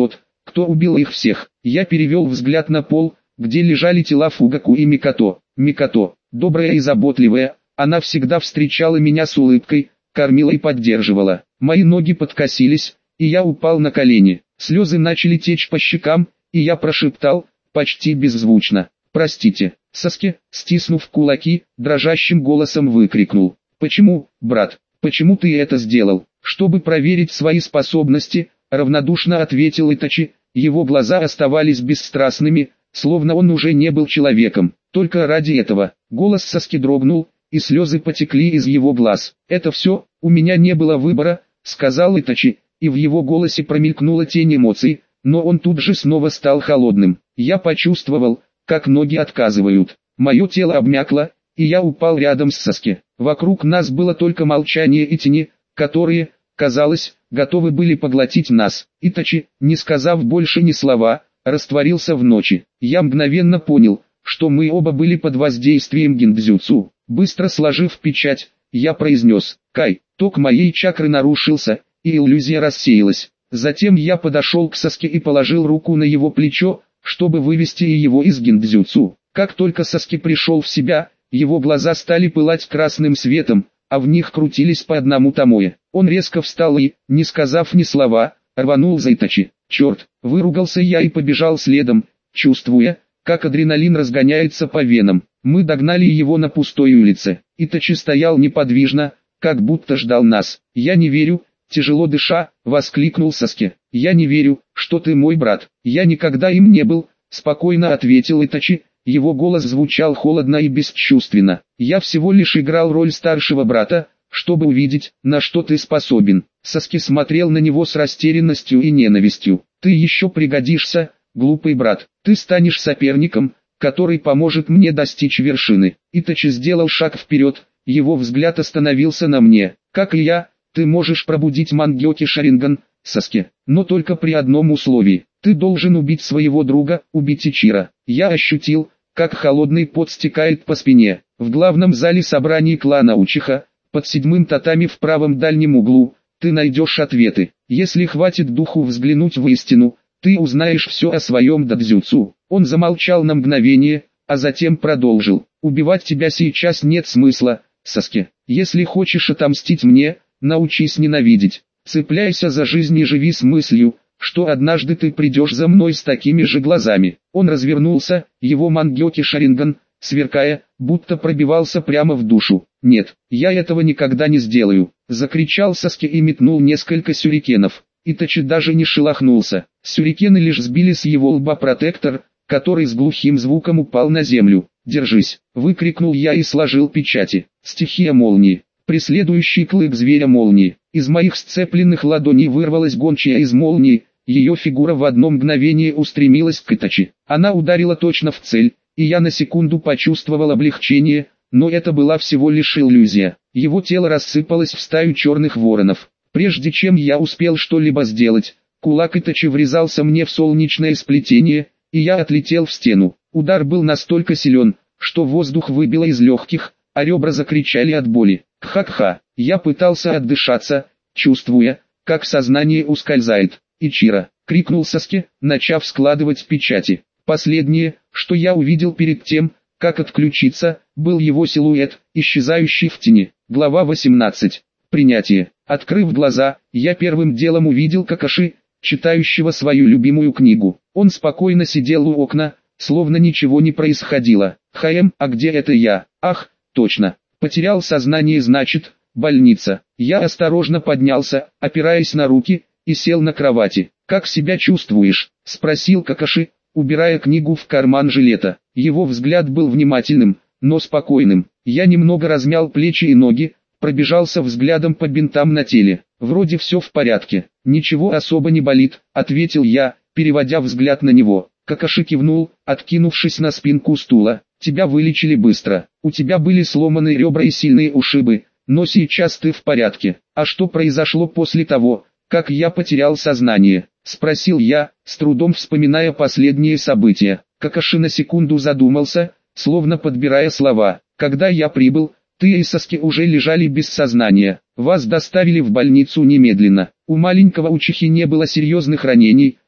Кто убил их всех? Я перевел взгляд на пол, где лежали тела Фугаку и Микото. Микото, добрая и заботливая, она всегда встречала меня с улыбкой, кормила и поддерживала. Мои ноги подкосились, и я упал на колени. Слезы начали течь по щекам, и я прошептал, почти беззвучно: «Простите». Саски, стиснув кулаки, дрожащим голосом выкрикнул: «Почему, брат, почему ты это сделал?» «Чтобы проверить свои способности», — равнодушно ответил Итачи. Его глаза оставались бесстрастными, словно он уже не был человеком. Только ради этого. Голос Саски дрогнул, и слезы потекли из его глаз. «Это все, у меня не было выбора», — сказал Итачи, и в его голосе промелькнула тень эмоций, но он тут же снова стал холодным. Я почувствовал, как ноги отказывают. Мое тело обмякло, и я упал рядом с Саски. Вокруг нас было только молчание и тени, которые, казалось, готовы были поглотить нас. Итачи, не сказав больше ни слова, растворился в ночи. Я мгновенно понял, что мы оба были под воздействием гиндзюцу. Быстро сложив печать, я произнес: «Кай». Ток моей чакры нарушился, и иллюзия рассеялась. Затем я подошел к Саске и положил руку на его плечо, чтобы вывести его из гиндзюцу. Как только Саски пришел в себя, его глаза стали пылать красным светом, а в них крутились по одному томоэ. Он резко встал и, не сказав ни слова, рванул за Итачи. «Черт!» — выругался я и побежал следом, чувствуя, как адреналин разгоняется по венам. Мы догнали его на пустой улице. Итачи стоял неподвижно, как будто ждал нас. «Я не верю», — тяжело дыша, воскликнул Саски. «Я не верю, что ты мой брат. Я никогда им не был», — спокойно ответил Итачи. Его голос звучал холодно и бесчувственно. «Я всего лишь играл роль старшего брата, чтобы увидеть, на что ты способен». Саски смотрел на него с растерянностью и ненавистью. «Ты еще пригодишься, глупый брат. Ты станешь соперником, который поможет мне достичь вершины». Итачи сделал шаг вперед, его взгляд остановился на мне. «Как и я, ты можешь пробудить Мангёки Шаринган, Саски, но только при одном условии. Ты должен убить своего друга, убить Ичиро». Я ощутил, как холодный пот стекает по спине. В главном зале собраний клана Учиха, под седьмым татами в правом дальнем углу, ты найдешь ответы. Если хватит духу взглянуть в истину, ты узнаешь все о своем дадзюцу. Он замолчал на мгновение, а затем продолжил. «Убивать тебя сейчас нет смысла, Саски. Если хочешь отомстить мне, научись ненавидеть. Цепляйся за жизнь и живи с мыслью, что однажды ты придешь за мной с такими же глазами». Он развернулся, его Мангёки Шаринган, сверкая, будто пробивался прямо в душу. «Нет, я этого никогда не сделаю», — закричал Саски и метнул несколько сюрикенов. Итачи даже не шелохнулся. Сюрикены лишь сбили с его лба протектор, который с глухим звуком упал на землю. «Держись!» — выкрикнул я и сложил печати. Стихия молнии. Преследующий клык зверя молнии. Из моих сцепленных ладоней вырвалась гончая из молнии, ее фигура в одно мгновение устремилась к Итачи. Она ударила точно в цель, и я на секунду почувствовал облегчение, но это была всего лишь иллюзия. Его тело рассыпалось в стаю черных воронов. Прежде чем я успел что-либо сделать, кулак Итачи врезался мне в солнечное сплетение, и я отлетел в стену. Удар был настолько силен, что воздух выбило из легких, а ребра закричали от боли. Кха-кха, я пытался отдышаться, чувствуя, как сознание ускользает. «Ичиро!» — крикнул Саски, начав складывать печати. Последнее, что я увидел перед тем, как отключиться, был его силуэт, исчезающий в тени. Глава восемнадцать. Принятие. Открыв глаза, я первым делом увидел Какаши, читающего свою любимую книгу. Он спокойно сидел у окна, словно ничего не происходило. «Хаэм, а где это я? Ах, точно. Потерял сознание, значит, больница». Я осторожно поднялся, опираясь на руки, и сел на кровати. «Как себя чувствуешь?» — спросил Какаши, убирая книгу в карман жилета. Его взгляд был внимательным, но спокойным. Я немного размял плечи и ноги, пробежался взглядом по бинтам на теле. «Вроде все в порядке, ничего особо не болит», — ответил я, переводя взгляд на него. Какаши кивнул, откинувшись на спинку стула. «Тебя вылечили быстро. У тебя были сломаны ребра и сильные ушибы, но сейчас ты в порядке. А что произошло после того, как я потерял сознание?» — спросил я, с трудом вспоминая последние события. Какаши на секунду задумался, словно подбирая слова. «Когда я прибыл, ты и Саски уже лежали без сознания. Вас доставили в больницу немедленно. У маленького Учихи не было серьезных ранений,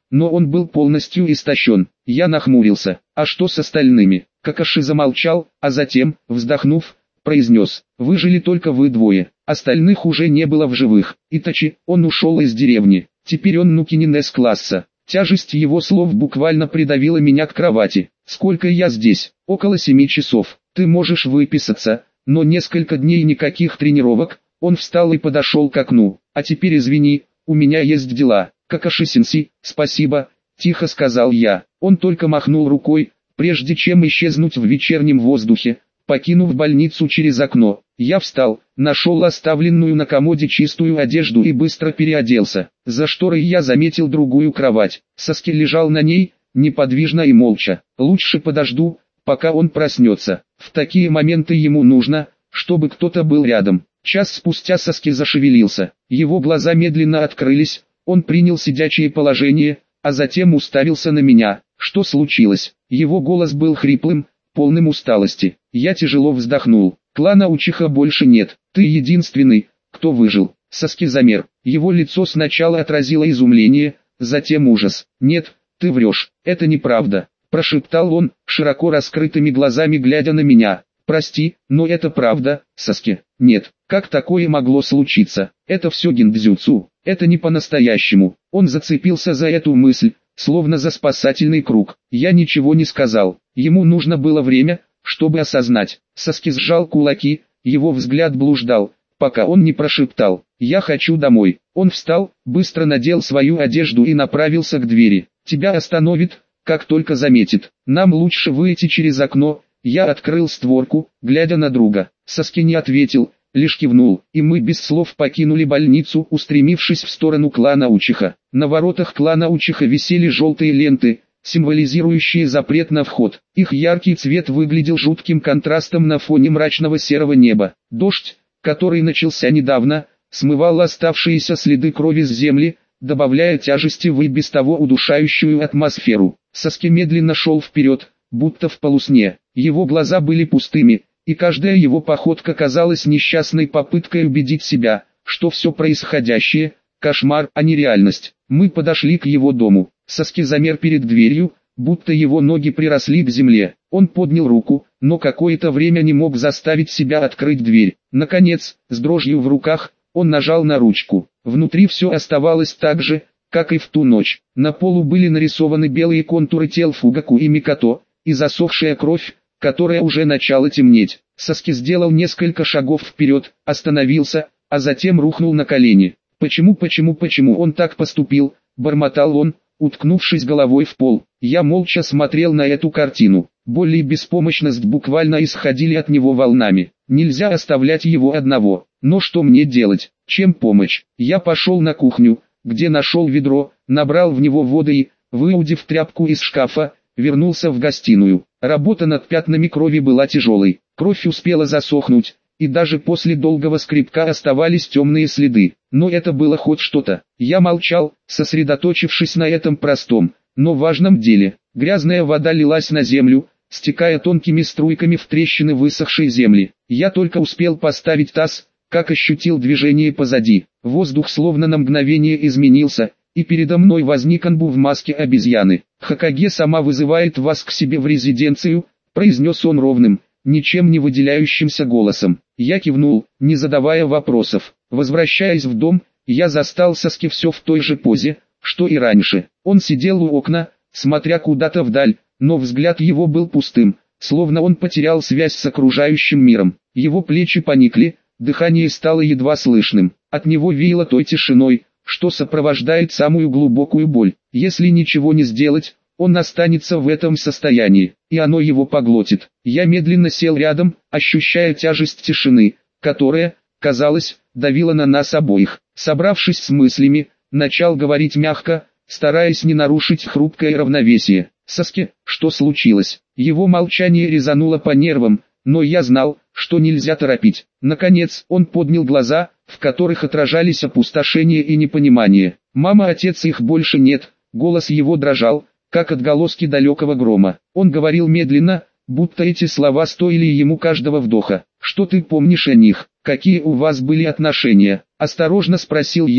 но он был полностью истощен. Я нахмурился. А что с остальными? Какаши замолчал, а затем, вздохнув, произнес: «Выжили только вы двое, остальных уже не было в живых. Итачи, он ушел из деревни, теперь он нукинин С-класса». Тяжесть его слов буквально придавила меня к кровати. «Сколько я здесь? Около семи часов. Ты можешь выписаться, но несколько дней никаких тренировок». Он встал и подошел к окну. «А теперь извини, у меня есть дела». «Какаши-сенсей, спасибо», — тихо сказал я. Он только махнул рукой, прежде чем исчезнуть в вечернем воздухе, покинув больницу через окно. Я встал, нашел оставленную на комоде чистую одежду и быстро переоделся. За шторой я заметил другую кровать. Саски лежал на ней, неподвижно и молча. Лучше подожду, пока он проснется. В такие моменты ему нужно, чтобы кто-то был рядом. Час спустя Саски зашевелился. Его глаза медленно открылись, он принял сидячее положение, а затем уставился на меня. Что случилось? Его голос был хриплым, полным усталости. Я тяжело вздохнул. «Клана Учиха больше нет. Ты единственный, кто выжил». Саски замер. Его лицо сначала отразило изумление, затем ужас. «Нет, ты врешь. Это неправда», – прошептал он, широко раскрытыми глазами глядя на меня. «Прости, но это правда, Саски». «Нет, как такое могло случиться? Это все гиндзюцу. Это не по-настоящему». Он зацепился за эту мысль, словно за спасательный круг. Я ничего не сказал. Ему нужно было время, чтобы осознать. Саски сжал кулаки, его взгляд блуждал, пока он не прошептал: «Я хочу домой». Он встал, быстро надел свою одежду и направился к двери. «Тебя остановит, как только заметит. Нам лучше выйти через окно». Я открыл створку, глядя на друга. Саски не ответил, лишь кивнул, и мы без слов покинули больницу, устремившись в сторону клана Учиха. На воротах клана Учиха висели желтые ленты, символизирующие запрет на вход. Их яркий цвет выглядел жутким контрастом на фоне мрачного серого неба. Дождь, который начался недавно, смывал оставшиеся следы крови с земли, добавляя тяжести в и без того удушающую атмосферу. Саски медленно шел вперед, будто в полусне. Его глаза были пустыми, и каждая его походка казалась несчастной попыткой убедить себя, что все происходящее – кошмар, а не реальность. Мы подошли к его дому. Саски замер перед дверью, будто его ноги приросли к земле. Он поднял руку, но какое-то время не мог заставить себя открыть дверь. Наконец, с дрожью в руках, он нажал на ручку. Внутри все оставалось так же, как и в ту ночь. На полу были нарисованы белые контуры тел Фугаку и Микато, и засохшая кровь, которая уже начала темнеть. Саски сделал несколько шагов вперед, остановился, а затем рухнул на колени. «Почему, почему, почему он так поступил?» – бормотал он, уткнувшись головой в пол. Я молча смотрел на эту картину. Боль и беспомощность буквально исходили от него волнами. Нельзя оставлять его одного. Но что мне делать? Чем помочь? Я пошел на кухню, где нашел ведро, набрал в него воды и, выудив тряпку из шкафа, вернулся в гостиную. Работа над пятнами крови была тяжелой. Кровь успела засохнуть, и даже после долгого скребка оставались темные следы. Но это было хоть что-то. Я молчал, сосредоточившись на этом простом, но важном деле. Грязная вода лилась на землю, стекая тонкими струйками в трещины высохшей земли. Я только успел поставить таз, как ощутил движение позади. Воздух словно на мгновение изменился, и передо мной возник Анбу в маске обезьяны. «Хокаге сама вызывает вас к себе в резиденцию», — произнес он ровным, ничем не выделяющимся голосом. Я кивнул, не задавая вопросов. Возвращаясь в дом, я застал Саски все в той же позе, что и раньше. Он сидел у окна, смотря куда-то вдаль, но взгляд его был пустым, словно он потерял связь с окружающим миром. Его плечи поникли, дыхание стало едва слышным. От него веяло той тишиной, что сопровождает самую глубокую боль. Если ничего не сделать, он останется в этом состоянии, и оно его поглотит. Я медленно сел рядом, ощущая тяжесть тишины, которая, казалось, давила на нас обоих. Собравшись с мыслями, начал говорить мягко, стараясь не нарушить хрупкое равновесие. «Саски, что случилось?» Его молчание резануло по нервам, но я знал, что нельзя торопить. Наконец, он поднял глаза, в которых отражались опустошение и непонимание. «Мама, отец, их больше нет». Голос его дрожал, как отголоски далекого грома. Он говорил медленно, будто эти слова стоили ему каждого вдоха. «Что ты помнишь о них? Какие у вас были отношения?» – осторожно спросил я,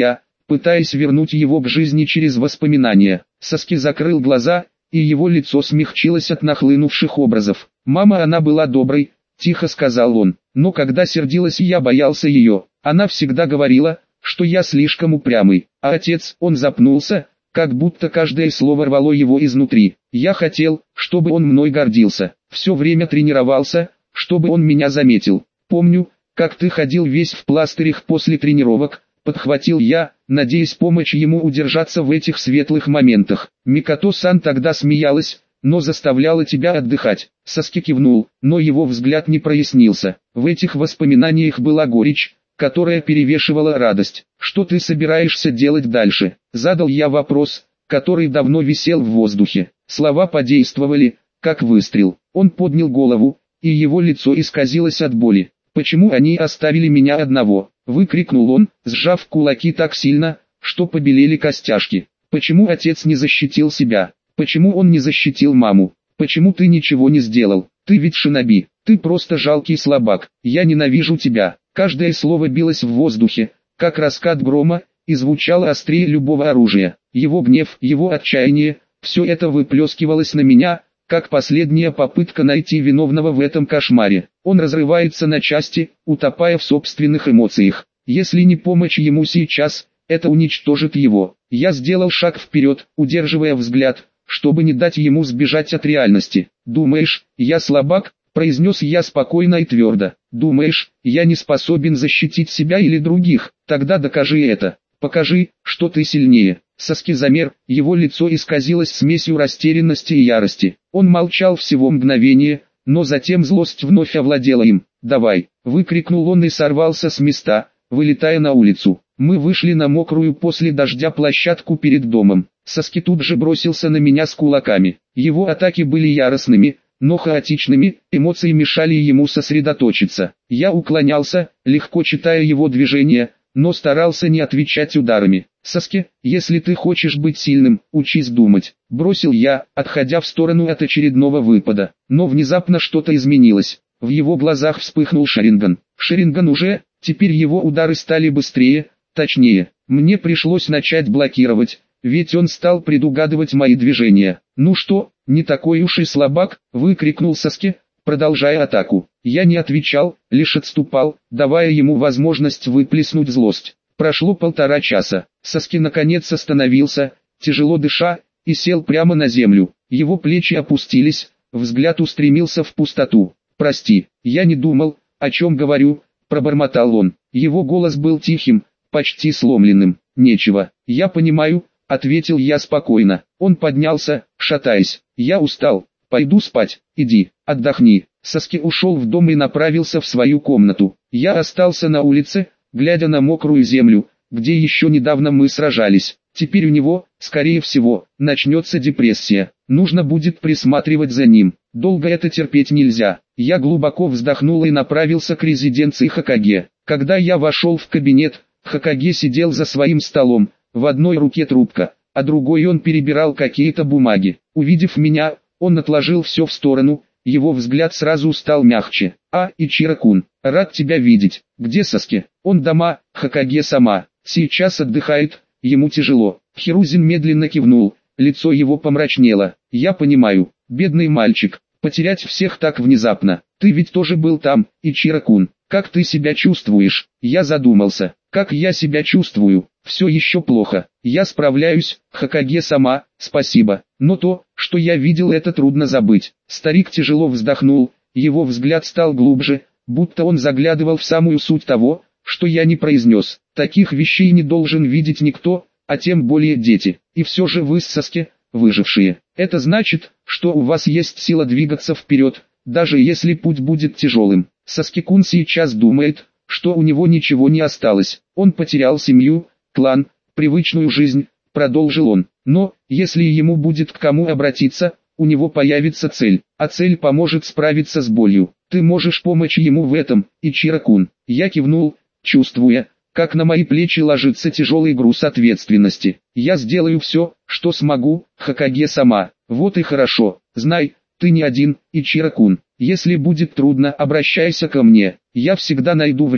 пытаясь вернуть его к жизни через воспоминания. Саски закрыл глаза, и его лицо смягчилось от нахлынувших образов. «Мама, она была доброй», — тихо сказал он, — «но когда сердилась, я боялся ее. Она всегда говорила, что я слишком упрямый. А отец, он запнулся, как будто каждое слово рвало его изнутри. Я хотел, чтобы он мной гордился. Все время тренировался, чтобы он меня заметил. Помню, как ты ходил весь в пластырях после тренировок», — подхватил я, надеясь помочь ему удержаться в этих светлых моментах. «Микото-сан тогда смеялась, но заставляла тебя отдыхать». Саски кивнул, но его взгляд не прояснился. В этих воспоминаниях была горечь, которая перевешивала радость. «Что ты собираешься делать дальше?» Задал я вопрос, который давно висел в воздухе. Слова подействовали, как выстрел. Он поднял голову, и его лицо исказилось от боли. «Почему они оставили меня одного?» — выкрикнул он, сжав кулаки так сильно, что побелели костяшки. «Почему отец не защитил себя? Почему он не защитил маму? Почему ты ничего не сделал? Ты ведь шиноби, ты просто жалкий слабак. Я ненавижу тебя». Каждое слово билось в воздухе, как раскат грома, и звучало острее любого оружия. Его гнев, его отчаяние, все это выплескивалось на меня, как последняя попытка найти виновного в этом кошмаре. Он разрывается на части, утопая в собственных эмоциях. Если не помочь ему сейчас, это уничтожит его. Я сделал шаг вперед, удерживая взгляд, чтобы не дать ему сбежать от реальности. «Думаешь, я слабак?» — произнес я спокойно и твердо. «Думаешь, я не способен защитить себя или других? Тогда докажи это. Покажи, что ты сильнее». Саски замер, его лицо исказилось смесью растерянности и ярости. Он молчал всего мгновение, но затем злость вновь овладела им. «Давай!» — выкрикнул он и сорвался с места, вылетая на улицу. Мы вышли на мокрую после дождя площадку перед домом. Саски тут же бросился на меня с кулаками. Его атаки были яростными, но хаотичными, эмоции мешали ему сосредоточиться. Я уклонялся, легко читая его движения, но старался не отвечать ударами. «Саски, если ты хочешь быть сильным, учись думать», — бросил я, отходя в сторону от очередного выпада. Но внезапно что-то изменилось. В его глазах вспыхнул Шаринган. Шаринган уже, теперь его удары стали быстрее, точнее. Мне пришлось начать блокировать, ведь он стал предугадывать мои движения. «Ну что, не такой уж и слабак», — выкрикнул Саски, продолжая атаку. Я не отвечал, лишь отступал, давая ему возможность выплеснуть злость. Прошло полтора часа. Саски наконец остановился, тяжело дыша, и сел прямо на землю. Его плечи опустились, взгляд устремился в пустоту. «Прости, я не думал, о чем говорю», — пробормотал он. Его голос был тихим, почти сломленным. «Нечего, я понимаю», — ответил я спокойно. Он поднялся, шатаясь. «Я устал, пойду спать, иди, отдохни». Саски ушел в дом и направился в свою комнату. Я остался на улице, глядя на мокрую землю, где еще недавно мы сражались. Теперь у него, скорее всего, начнется депрессия. Нужно будет присматривать за ним. Долго это терпеть нельзя. Я глубоко вздохнул и направился к резиденции Хокаге. Когда я вошел в кабинет, Хокаге сидел за своим столом, в одной руке трубка, а другой он перебирал какие-то бумаги. Увидев меня, он отложил все в сторону, его взгляд сразу стал мягче. «А, Ичиро-кун, рад тебя видеть. Где Саски?» «Он дома, Хокаге-сама. Сейчас отдыхает, ему тяжело». Хирузин медленно кивнул, лицо его помрачнело. «Я понимаю, бедный мальчик, потерять всех так внезапно. Ты ведь тоже был там, Ичиро-кун. Как ты себя чувствуешь?» Я задумался. «Как я себя чувствую? Все еще плохо. Я справляюсь, Хокаге-сама, спасибо. Но то, что я видел, это трудно забыть». Старик тяжело вздохнул, его взгляд стал глубже, будто он заглядывал в самую суть того, что я не произнес. «Таких вещей не должен видеть никто, а тем более дети. И все же вы с Саски, выжившие. Это значит, что у вас есть сила двигаться вперед, даже если путь будет тяжелым. Саски-кун сейчас думает, что у него ничего не осталось. Он потерял семью, клан, привычную жизнь», — продолжил он. «Но, если ему будет к кому обратиться, у него появится цель, а цель поможет справиться с болью. Ты можешь помочь ему в этом, Ичиро-кун». Я кивнул, чувствуя, как на мои плечи ложится тяжелый груз ответственности. «Я сделаю все, что смогу, Хокаге-сама». «Вот и хорошо. Знай, ты не один, Ичиро-кун. Если будет трудно, обращайся ко мне. Я всегда найду время,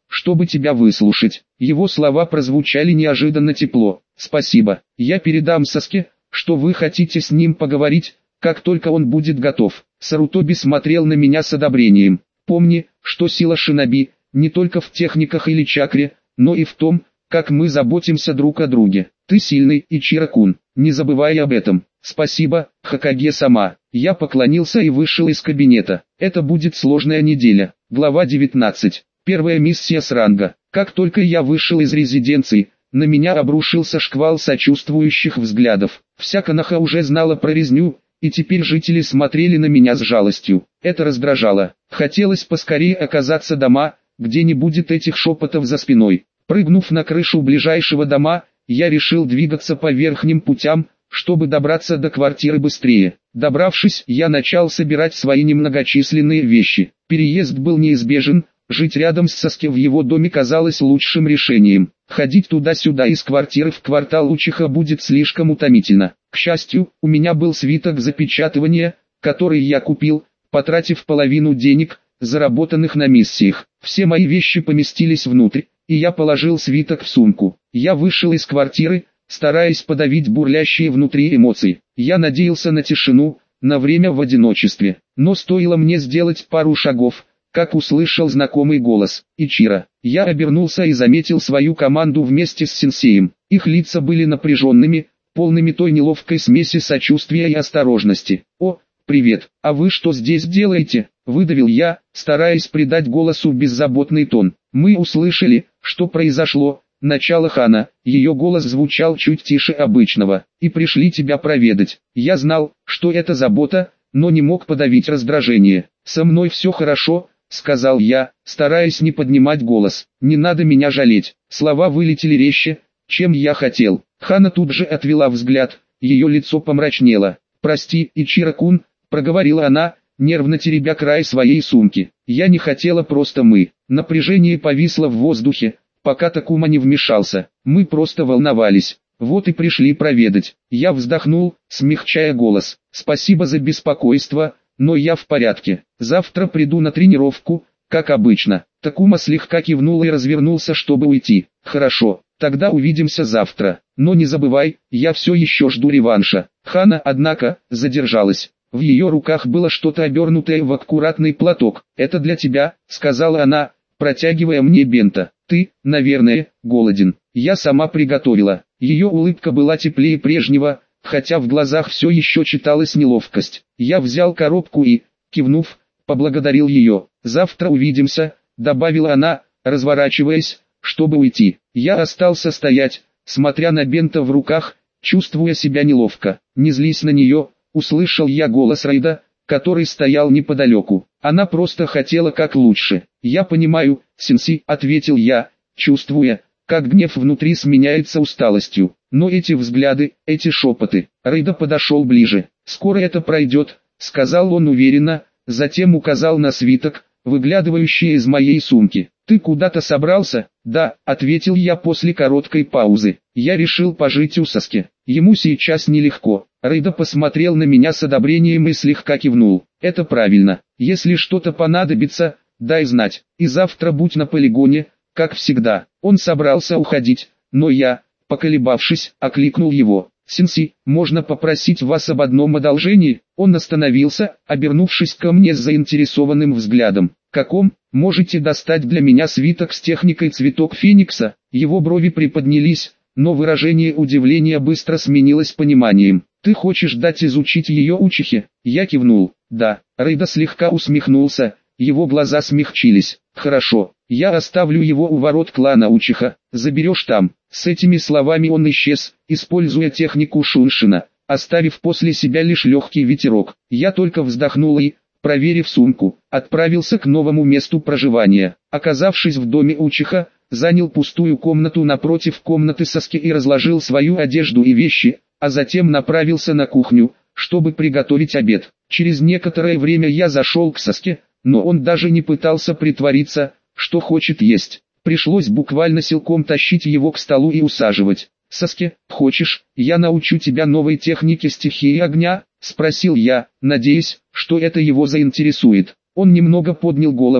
чтобы тебя выслушать». Его слова прозвучали неожиданно тепло. «Спасибо. Я передам Саске, что вы хотите с ним поговорить, как только он будет готов». Сарутоби смотрел на меня с одобрением. «Помни, что сила шиноби не только в техниках или чакре, но и в том, как мы заботимся друг о друге. Ты сильный, Ичиро-кун, не забывай об этом». «Спасибо, Хокаге-сама». Я поклонился и вышел из кабинета. Это будет сложная неделя. Глава девятнадцать. Первая миссия с ранга. Как только я вышел из резиденции, на меня обрушился шквал сочувствующих взглядов. Вся Коноха уже знала про резню, и теперь жители смотрели на меня с жалостью. Это раздражало. Хотелось поскорее оказаться дома, где не будет этих шепотов за спиной. Прыгнув на крышу ближайшего дома, я решил двигаться по верхним путям, чтобы добраться до квартиры быстрее. Добравшись, я начал собирать свои немногочисленные вещи. Переезд был неизбежен, жить рядом с Саске в его доме казалось лучшим решением. Ходить туда-сюда из квартиры в квартал Учиха будет слишком утомительно. К счастью, у меня был свиток запечатывания, который я купил, потратив половину денег, заработанных на миссиях. Все мои вещи поместились внутрь, и я положил свиток в сумку. Я вышел из квартиры, стараясь подавить бурлящие внутри эмоции. Я надеялся на тишину, на время в одиночестве. Но стоило мне сделать пару шагов, как услышал знакомый голос. «Ичиро». Я обернулся и заметил свою команду вместе с сенсеем. Их лица были напряженными, полными той неловкой смеси сочувствия и осторожности. «О, привет, а вы что здесь делаете?» — выдавил я, стараясь придать голосу беззаботный тон. «Мы услышали, что произошло. Начало Хана», ее голос звучал чуть тише обычного, «и пришли тебя проведать». Я знал, что это забота, но не мог подавить раздражение. «Со мной все хорошо», — сказал я, стараясь не поднимать голос. «Не надо меня жалеть». Слова вылетели резче, чем я хотел. Хана тут же отвела взгляд, ее лицо помрачнело. «Прости, Ичиро-кун», — проговорила она, нервно теребя край своей сумки. «Я не хотела, просто мы». Напряжение повисло в воздухе, пока Такума не вмешался. «Мы просто волновались. Вот и пришли проведать». Я вздохнул, смягчая голос. «Спасибо за беспокойство, но я в порядке. Завтра приду на тренировку, как обычно». Такума слегка кивнул и развернулся, чтобы уйти. «Хорошо, тогда увидимся завтра. Но не забывай, я все еще жду реванша». Хана, однако, задержалась. В ее руках было что-то обернутое в аккуратный платок. «Это для тебя», — сказала она, протягивая мне бенто. «Ты, наверное, голоден». Я сама приготовила. Ее улыбка была теплее прежнего, хотя в глазах все еще читалась неловкость. Я взял коробку и, кивнув, поблагодарил ее. «Завтра увидимся», — добавила она, разворачиваясь, чтобы уйти. Я остался стоять, смотря на бенто в руках, чувствуя себя неловко. «Не злись на нее», — услышал я голос Райда, который стоял неподалеку. «Она просто хотела как лучше». «Я понимаю, сенсей», — ответил я, чувствуя, как гнев внутри сменяется усталостью. Но эти взгляды, эти шепоты. Райда подошел ближе. «Скоро это пройдет», — сказал он уверенно, затем указал на свиток, выглядывающий из моей сумки. «Ты куда-то собрался?» «Да», — ответил я после короткой паузы. «Я решил пожить у Саски. Ему сейчас нелегко». Райда посмотрел на меня с одобрением и слегка кивнул. «Это правильно. Если что-то понадобится, дай знать. И завтра будь на полигоне, как всегда». Он собрался уходить, но я, поколебавшись, окликнул его. «Сенсей, можно попросить вас об одном одолжении?» Он остановился, обернувшись ко мне с заинтересованным взглядом. «Каком? Можете достать для меня свиток с техникой цветок Феникса?» Его брови приподнялись, но выражение удивления быстро сменилось пониманием. «Ты хочешь дать изучить ее Учихе?» Я кивнул. «Да». Райда слегка усмехнулся, его глаза смягчились. «Хорошо, я оставлю его у ворот клана Учиха, заберешь там». С этими словами он исчез, используя технику Шуншина, оставив после себя лишь легкий ветерок. Я только вздохнул и, проверив сумку, отправился к новому месту проживания. Оказавшись в доме Учиха, занял пустую комнату напротив комнаты Саски и разложил свою одежду и вещи, а затем направился на кухню, чтобы приготовить обед. Через некоторое время я зашел к Саске, но он даже не пытался притвориться, что хочет есть. Пришлось буквально силком тащить его к столу и усаживать. «Саске, хочешь, я научу тебя новой технике стихии огня?» — спросил я, надеясь, что это его заинтересует. Он немного поднял голову,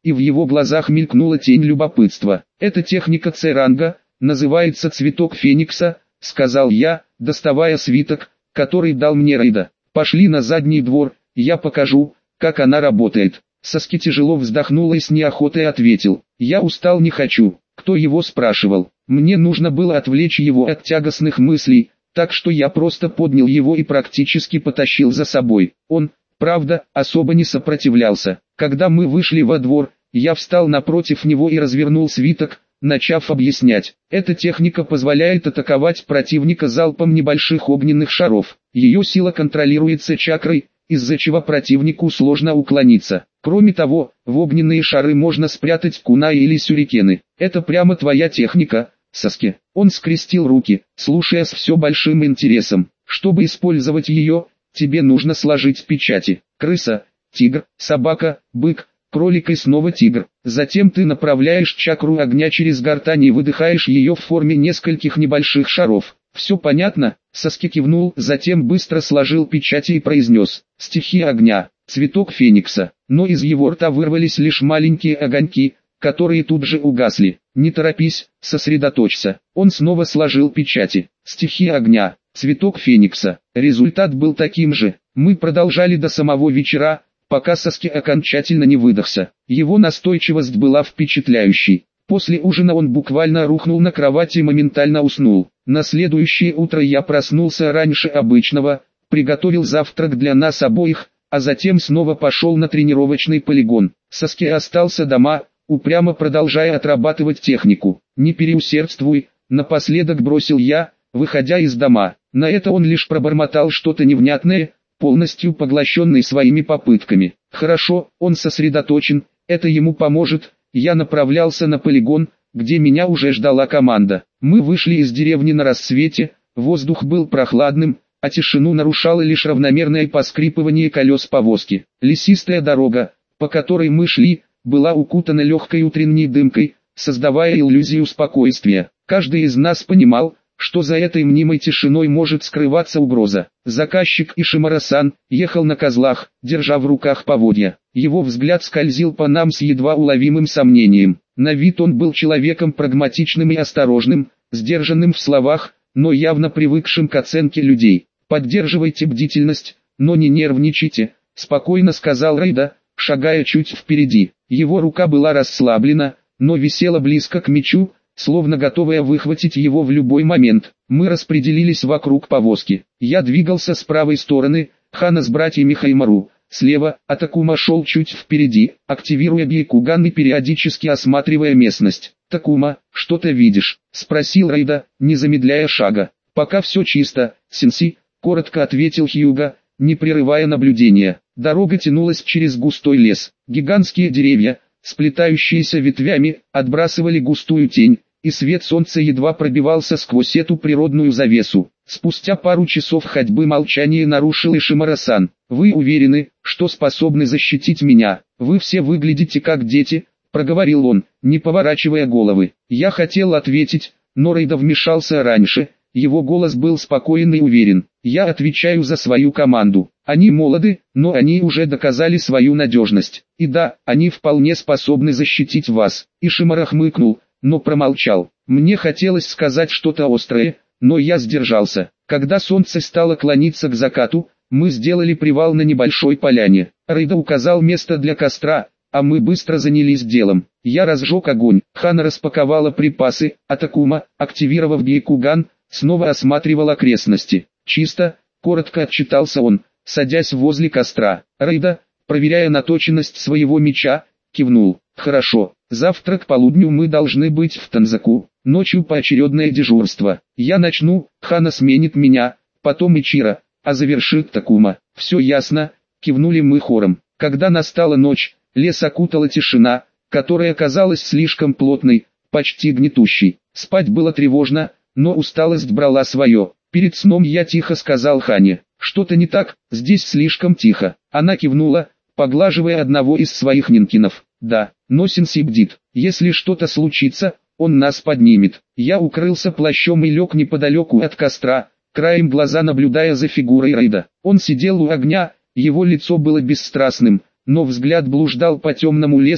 и в его глазах мелькнула тень любопытства. «Эта техника С-ранга называется «Цветок Феникса», — сказал я, доставая свиток, который дал мне Рейда. «Пошли на задний двор, я покажу, как она работает». Саски тяжело вздохнула и с неохотой ответил: «Я устал, не хочу». Кто его спрашивал? Мне нужно было отвлечь его от тягостных мыслей, так что я просто поднял его и практически потащил за собой. Он, правда, особо не сопротивлялся. Когда мы вышли во двор, я встал напротив него и развернул свиток, начав объяснять. Эта техника позволяет атаковать противника залпом небольших огненных шаров. Ее сила контролируется чакрой, из-за чего противнику сложно уклониться. Кроме того, в огненные шары можно спрятать кунаи или сюрикены. Это прямо твоя техника, Саски. Он скрестил руки, слушая с все большим интересом. Чтобы использовать ее, тебе нужно сложить печати. Крыса, тигр, собака, бык, кролик и снова тигр. Затем ты направляешь чакру огня через гортань и выдыхаешь ее в форме нескольких небольших шаров. «Все понятно?» Саски кивнул, затем быстро сложил печати и произнес: «Стихия огня, цветок Феникса». Но из его рта вырвались лишь маленькие огоньки, которые тут же угасли. «Не торопись, сосредоточься». Он снова сложил печати. «Стихия огня, цветок Феникса». Результат был таким же. Мы продолжали до самого вечера, пока Саски окончательно не выдохся. Его настойчивость была впечатляющей. После ужина он буквально рухнул на кровати и моментально уснул. На следующее утро я проснулся раньше обычного, приготовил завтрак для нас обоих, а затем снова пошел на тренировочный полигон. Саски остался дома, упрямо продолжая отрабатывать технику. «Не переусердствуй», напоследок бросил я, выходя из дома. На это он лишь пробормотал что-то невнятное, полностью поглощенный своими попытками. «Хорошо, он сосредоточен, это ему поможет». Я направлялся на полигон, где меня уже ждала команда. Мы вышли из деревни на рассвете, воздух был прохладным, а тишину нарушало лишь равномерное поскрипывание колес повозки. Лесистая дорога, по которой мы шли, была укутана легкой утренней дымкой, создавая иллюзию спокойствия. Каждый из нас понимал, что за этой мнимой тишиной может скрываться угроза. Заказчик Ишимара-сан ехал на козлах, держа в руках поводья. Его взгляд скользил по нам с едва уловимым сомнением. На вид он был человеком прагматичным и осторожным, сдержанным в словах, но явно привыкшим к оценке людей. «Поддерживайте бдительность, но не нервничайте», — спокойно сказал Рейда, шагая чуть впереди. Его рука была расслаблена, но висела близко к мечу, словно готовая выхватить его в любой момент. Мы распределились вокруг повозки. Я двигался с правой стороны, Хана с братьями Хаймару. Слева, Атакума шел чуть впереди, активируя Бейкуган и периодически осматривая местность. «Такума, что-то видишь?» — спросил Рейда, не замедляя шага. «Пока все чисто, сенси», — коротко ответил Хьюга, не прерывая наблюдения. Дорога тянулась через густой лес. Гигантские деревья, сплетающиеся ветвями, отбрасывали густую тень, и свет солнца едва пробивался сквозь эту природную завесу. Спустя пару часов ходьбы молчание нарушил Ишимара-сан. «Вы уверены, что способны защитить меня? Вы все выглядите как дети», — проговорил он, не поворачивая головы. Я хотел ответить, но Рейда вмешался раньше. Его голос был спокоен и уверен. «Я отвечаю за свою команду. Они молоды, но они уже доказали свою надежность. И да, они вполне способны защитить вас». Ишимара хмыкнул, но промолчал. Мне хотелось сказать что-то острое, но я сдержался. Когда солнце стало клониться к закату, мы сделали привал на небольшой поляне. Рейда указал место для костра, а мы быстро занялись делом. Я разжег огонь. Хана распаковала припасы, а Такума, активировав Бейкуган, снова осматривал окрестности. «Чисто», — коротко отчитался он, садясь возле костра. Рейда, проверяя наточенность своего меча, кивнул. «Хорошо, завтра к полудню мы должны быть в Танзаку. Ночью поочередное дежурство. Я начну, Хана сменит меня, потом Ичиро, а завершит Такума». «Все ясно», — кивнули мы хором. Когда настала ночь, лес окутала тишина, которая казалась слишком плотной, почти гнетущей. Спать было тревожно, но усталость брала свое. Перед сном я тихо сказал Хане: «Что-то не так, здесь слишком тихо». Она кивнула, поглаживая одного из своих нинкинов. «Да, но сенсей бдит. Если что-то случится, он нас поднимет». Я укрылся плащом и лег неподалеку от костра, краем глаза наблюдая за фигурой Рейда. Он сидел у огня, его лицо было бесстрастным, но взгляд блуждал по темному лесу,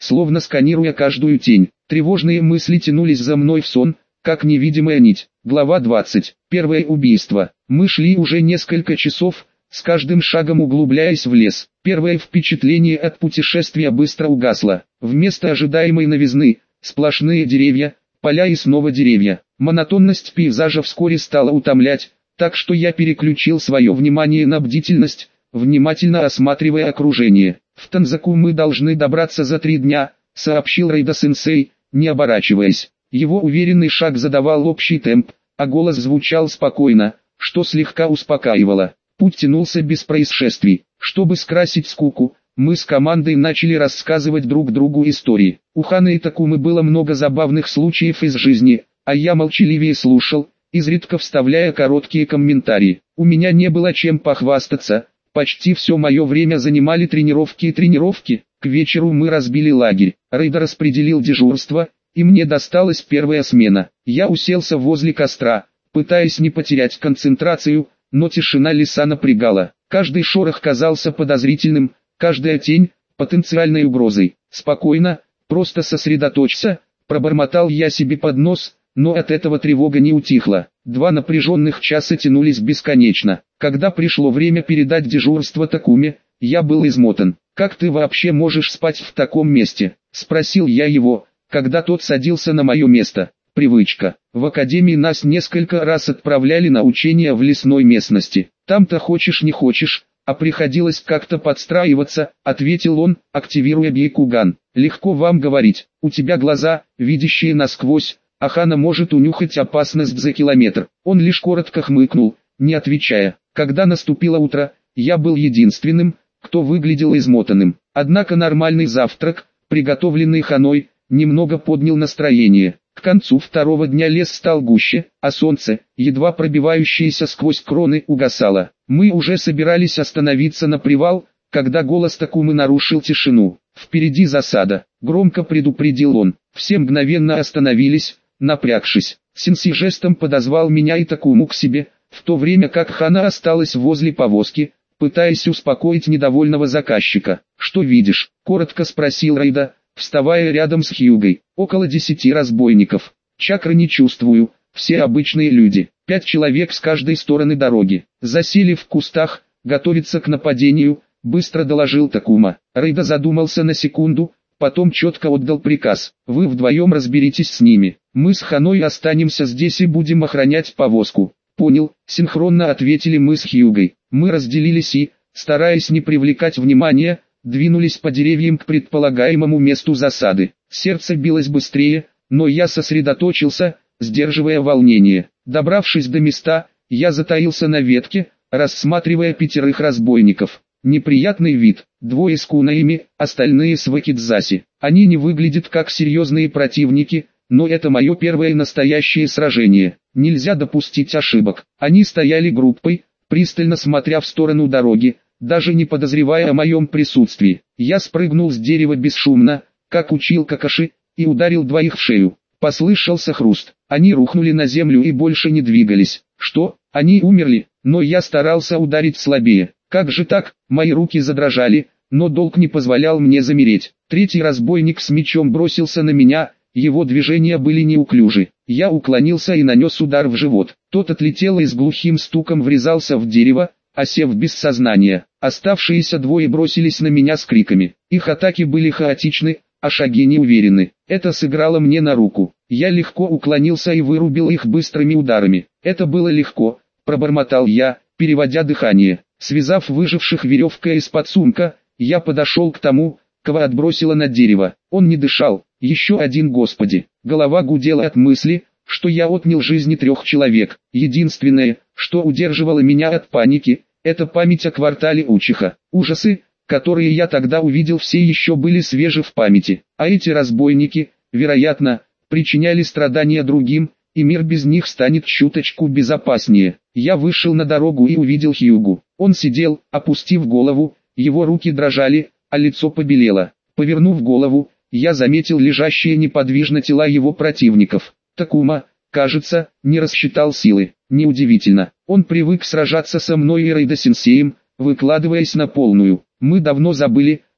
словно сканируя каждую тень. Тревожные мысли тянулись за мной в сон, как невидимая нить. Глава двадцать. Первое убийство. Мы шли уже несколько часов, с каждым шагом углубляясь в лес. Первое впечатление от путешествия быстро угасло. Вместо ожидаемой новизны, сплошные деревья, поля и снова деревья. Монотонность пейзажа вскоре стала утомлять, так что я переключил свое внимание на бдительность, внимательно осматривая окружение. «В Танзаку мы должны добраться за три дня», — сообщил Райда-сенсей, не оборачиваясь. Его уверенный шаг задавал общий темп, а голос звучал спокойно, что слегка успокаивало. Путь тянулся без происшествий. Чтобы скрасить скуку, мы с командой начали рассказывать друг другу истории. У Ханы и Такумы было много забавных случаев из жизни, а я молчаливее слушал, изредка вставляя короткие комментарии. У меня не было чем похвастаться, почти все мое время занимали тренировки и тренировки. К вечеру мы разбили лагерь, Рейда распределил дежурство, и мне досталась первая смена. Я уселся возле костра, пытаясь не потерять концентрацию, но тишина леса напрягала. Каждый шорох казался подозрительным, каждая тень – потенциальной угрозой. «Спокойно, просто сосредоточься», – пробормотал я себе под нос, но от этого тревога не утихла. Два напряженных часа тянулись бесконечно. Когда пришло время передать дежурство Такуме, я был измотан. «Как ты вообще можешь спать в таком месте?» – спросил я его, когда тот садился на мое место. «Привычка. В академии нас несколько раз отправляли на учения в лесной местности. Там-то хочешь не хочешь, а приходилось как-то подстраиваться», — ответил он, активируя Бейкуган. «Легко вам говорить, у тебя глаза, видящие насквозь, а Хана может унюхать опасность за километр». Он лишь коротко хмыкнул, не отвечая. Когда наступило утро, я был единственным, кто выглядел измотанным. Однако нормальный завтрак, приготовленный Ханой, немного поднял настроение. К концу второго дня лес стал гуще, а солнце, едва пробивающееся сквозь кроны, угасало. Мы уже собирались остановиться на привал, когда голос Такумы нарушил тишину. «Впереди засада», — громко предупредил он. Все мгновенно остановились, напрягшись. Сенсей жестом подозвал меня и Такуму к себе, в то время как Хана осталась возле повозки, пытаясь успокоить недовольного заказчика. «Что видишь?» — коротко спросил Райда, вставая рядом с Хьюгой. «Около десяти разбойников. Чакры не чувствую, все обычные люди. Пять человек с каждой стороны дороги. Засели в кустах, готовятся к нападению», — быстро доложил Такума. Райда задумался на секунду, потом четко отдал приказ. «Вы вдвоем разберитесь с ними. Мы с Ханой останемся здесь и будем охранять повозку». «Понял», — синхронно ответили мы с Хьюгой. Мы разделились и, стараясь не привлекать внимания, двинулись по деревьям к предполагаемому месту засады. Сердце билось быстрее, но я сосредоточился, сдерживая волнение. Добравшись до места, я затаился на ветке, рассматривая пятерых разбойников. Неприятный вид, двое с кунаями, остальные с вакидзаси. Они не выглядят как серьезные противники, но это мое первое настоящее сражение. Нельзя допустить ошибок. Они стояли группой, пристально смотря в сторону дороги, даже не подозревая о моем присутствии. Я спрыгнул с дерева бесшумно, как учил Какаши, и ударил двоих в шею. Послышался хруст. Они рухнули на землю и больше не двигались. Что? Они умерли? Но я старался ударить слабее. Как же так? Мои руки задрожали, но долг не позволял мне замереть. Третий разбойник с мечом бросился на меня, его движения были неуклюжи. Я уклонился и нанес удар в живот. Тот отлетел и с глухим стуком врезался в дерево, осев без сознания. Оставшиеся двое бросились на меня с криками. Их атаки были хаотичны, а шаги неуверенны. Это сыграло мне на руку. Я легко уклонился и вырубил их быстрыми ударами. «Это было легко», — пробормотал я, переводя дыхание. Связав выживших веревкой из-под сумка, я подошел к тому, кого отбросило на дерево. Он не дышал. Еще один, господи. Голова гудела от мысли, что я отнял жизни трех человек. Единственное, что удерживало меня от паники, это память о квартале Учиха. Ужасы, которые я тогда увидел, все еще были свежи в памяти. А эти разбойники, вероятно, причиняли страдания другим, и мир без них станет чуточку безопаснее. Я вышел на дорогу и увидел Хьюгу. Он сидел, опустив голову, его руки дрожали, а лицо побелело. Повернув голову, я заметил лежащие неподвижно тела его противников. Такума, кажется, не рассчитал силы. Неудивительно, он привык сражаться со мной и Райда-сенсеем, выкладываясь на полную. Мы давно забыли,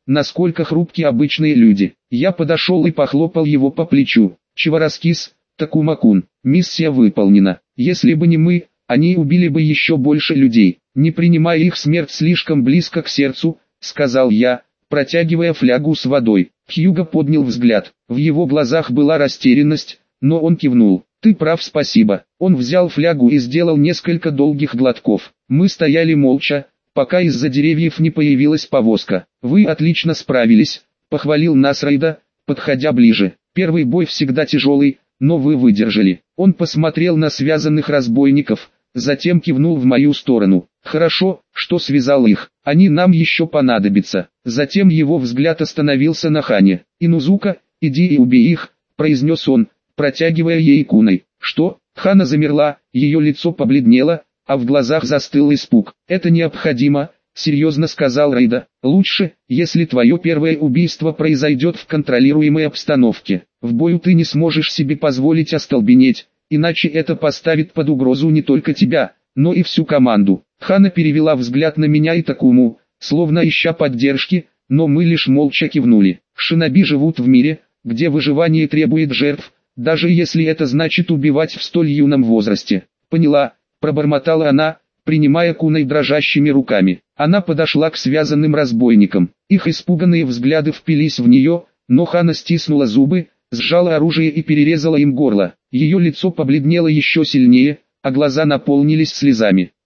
насколько хрупки обычные люди. Я подошел и похлопал его по плечу. Чевараскис, Такумакун, миссия выполнена. Если бы не мы, они убили бы еще больше людей. Не принимая их смерть слишком близко к сердцу, сказал я, протягивая флягу с водой. Хьюго поднял взгляд. В его глазах была растерянность, но он кивнул. «Ты прав, спасибо». Он взял флягу и сделал несколько долгих глотков. Мы стояли молча, пока из-за деревьев не появилась повозка. «Вы отлично справились», — похвалил нас Райда, подходя ближе. «Первый бой всегда тяжелый, но вы выдержали». Он посмотрел на связанных разбойников, затем кивнул в мою сторону. «Хорошо, что связал их, они нам еще понадобятся». Затем его взгляд остановился на Хане. «Инузука, иди и убей их», — произнес он, протягивая ей куной. «Что?» Хана замерла, ее лицо побледнело, а в глазах застыл испуг. «Это необходимо», — серьезно сказал Райда. «Лучше, если твое первое убийство произойдет в контролируемой обстановке. В бою ты не сможешь себе позволить остолбенеть, иначе это поставит под угрозу не только тебя, но и всю команду». Хана перевела взгляд на меня и Такуму, словно ища поддержки, но мы лишь молча кивнули. Шиноби живут в мире, где выживание требует жертв, даже если это значит убивать в столь юном возрасте. «Поняла», — пробормотала она, принимая куной дрожащими руками. Она подошла к связанным разбойникам. Их испуганные взгляды впились в нее, но Хана стиснула зубы, сжала оружие и перерезала им горло. Ее лицо побледнело еще сильнее, а глаза наполнились слезами.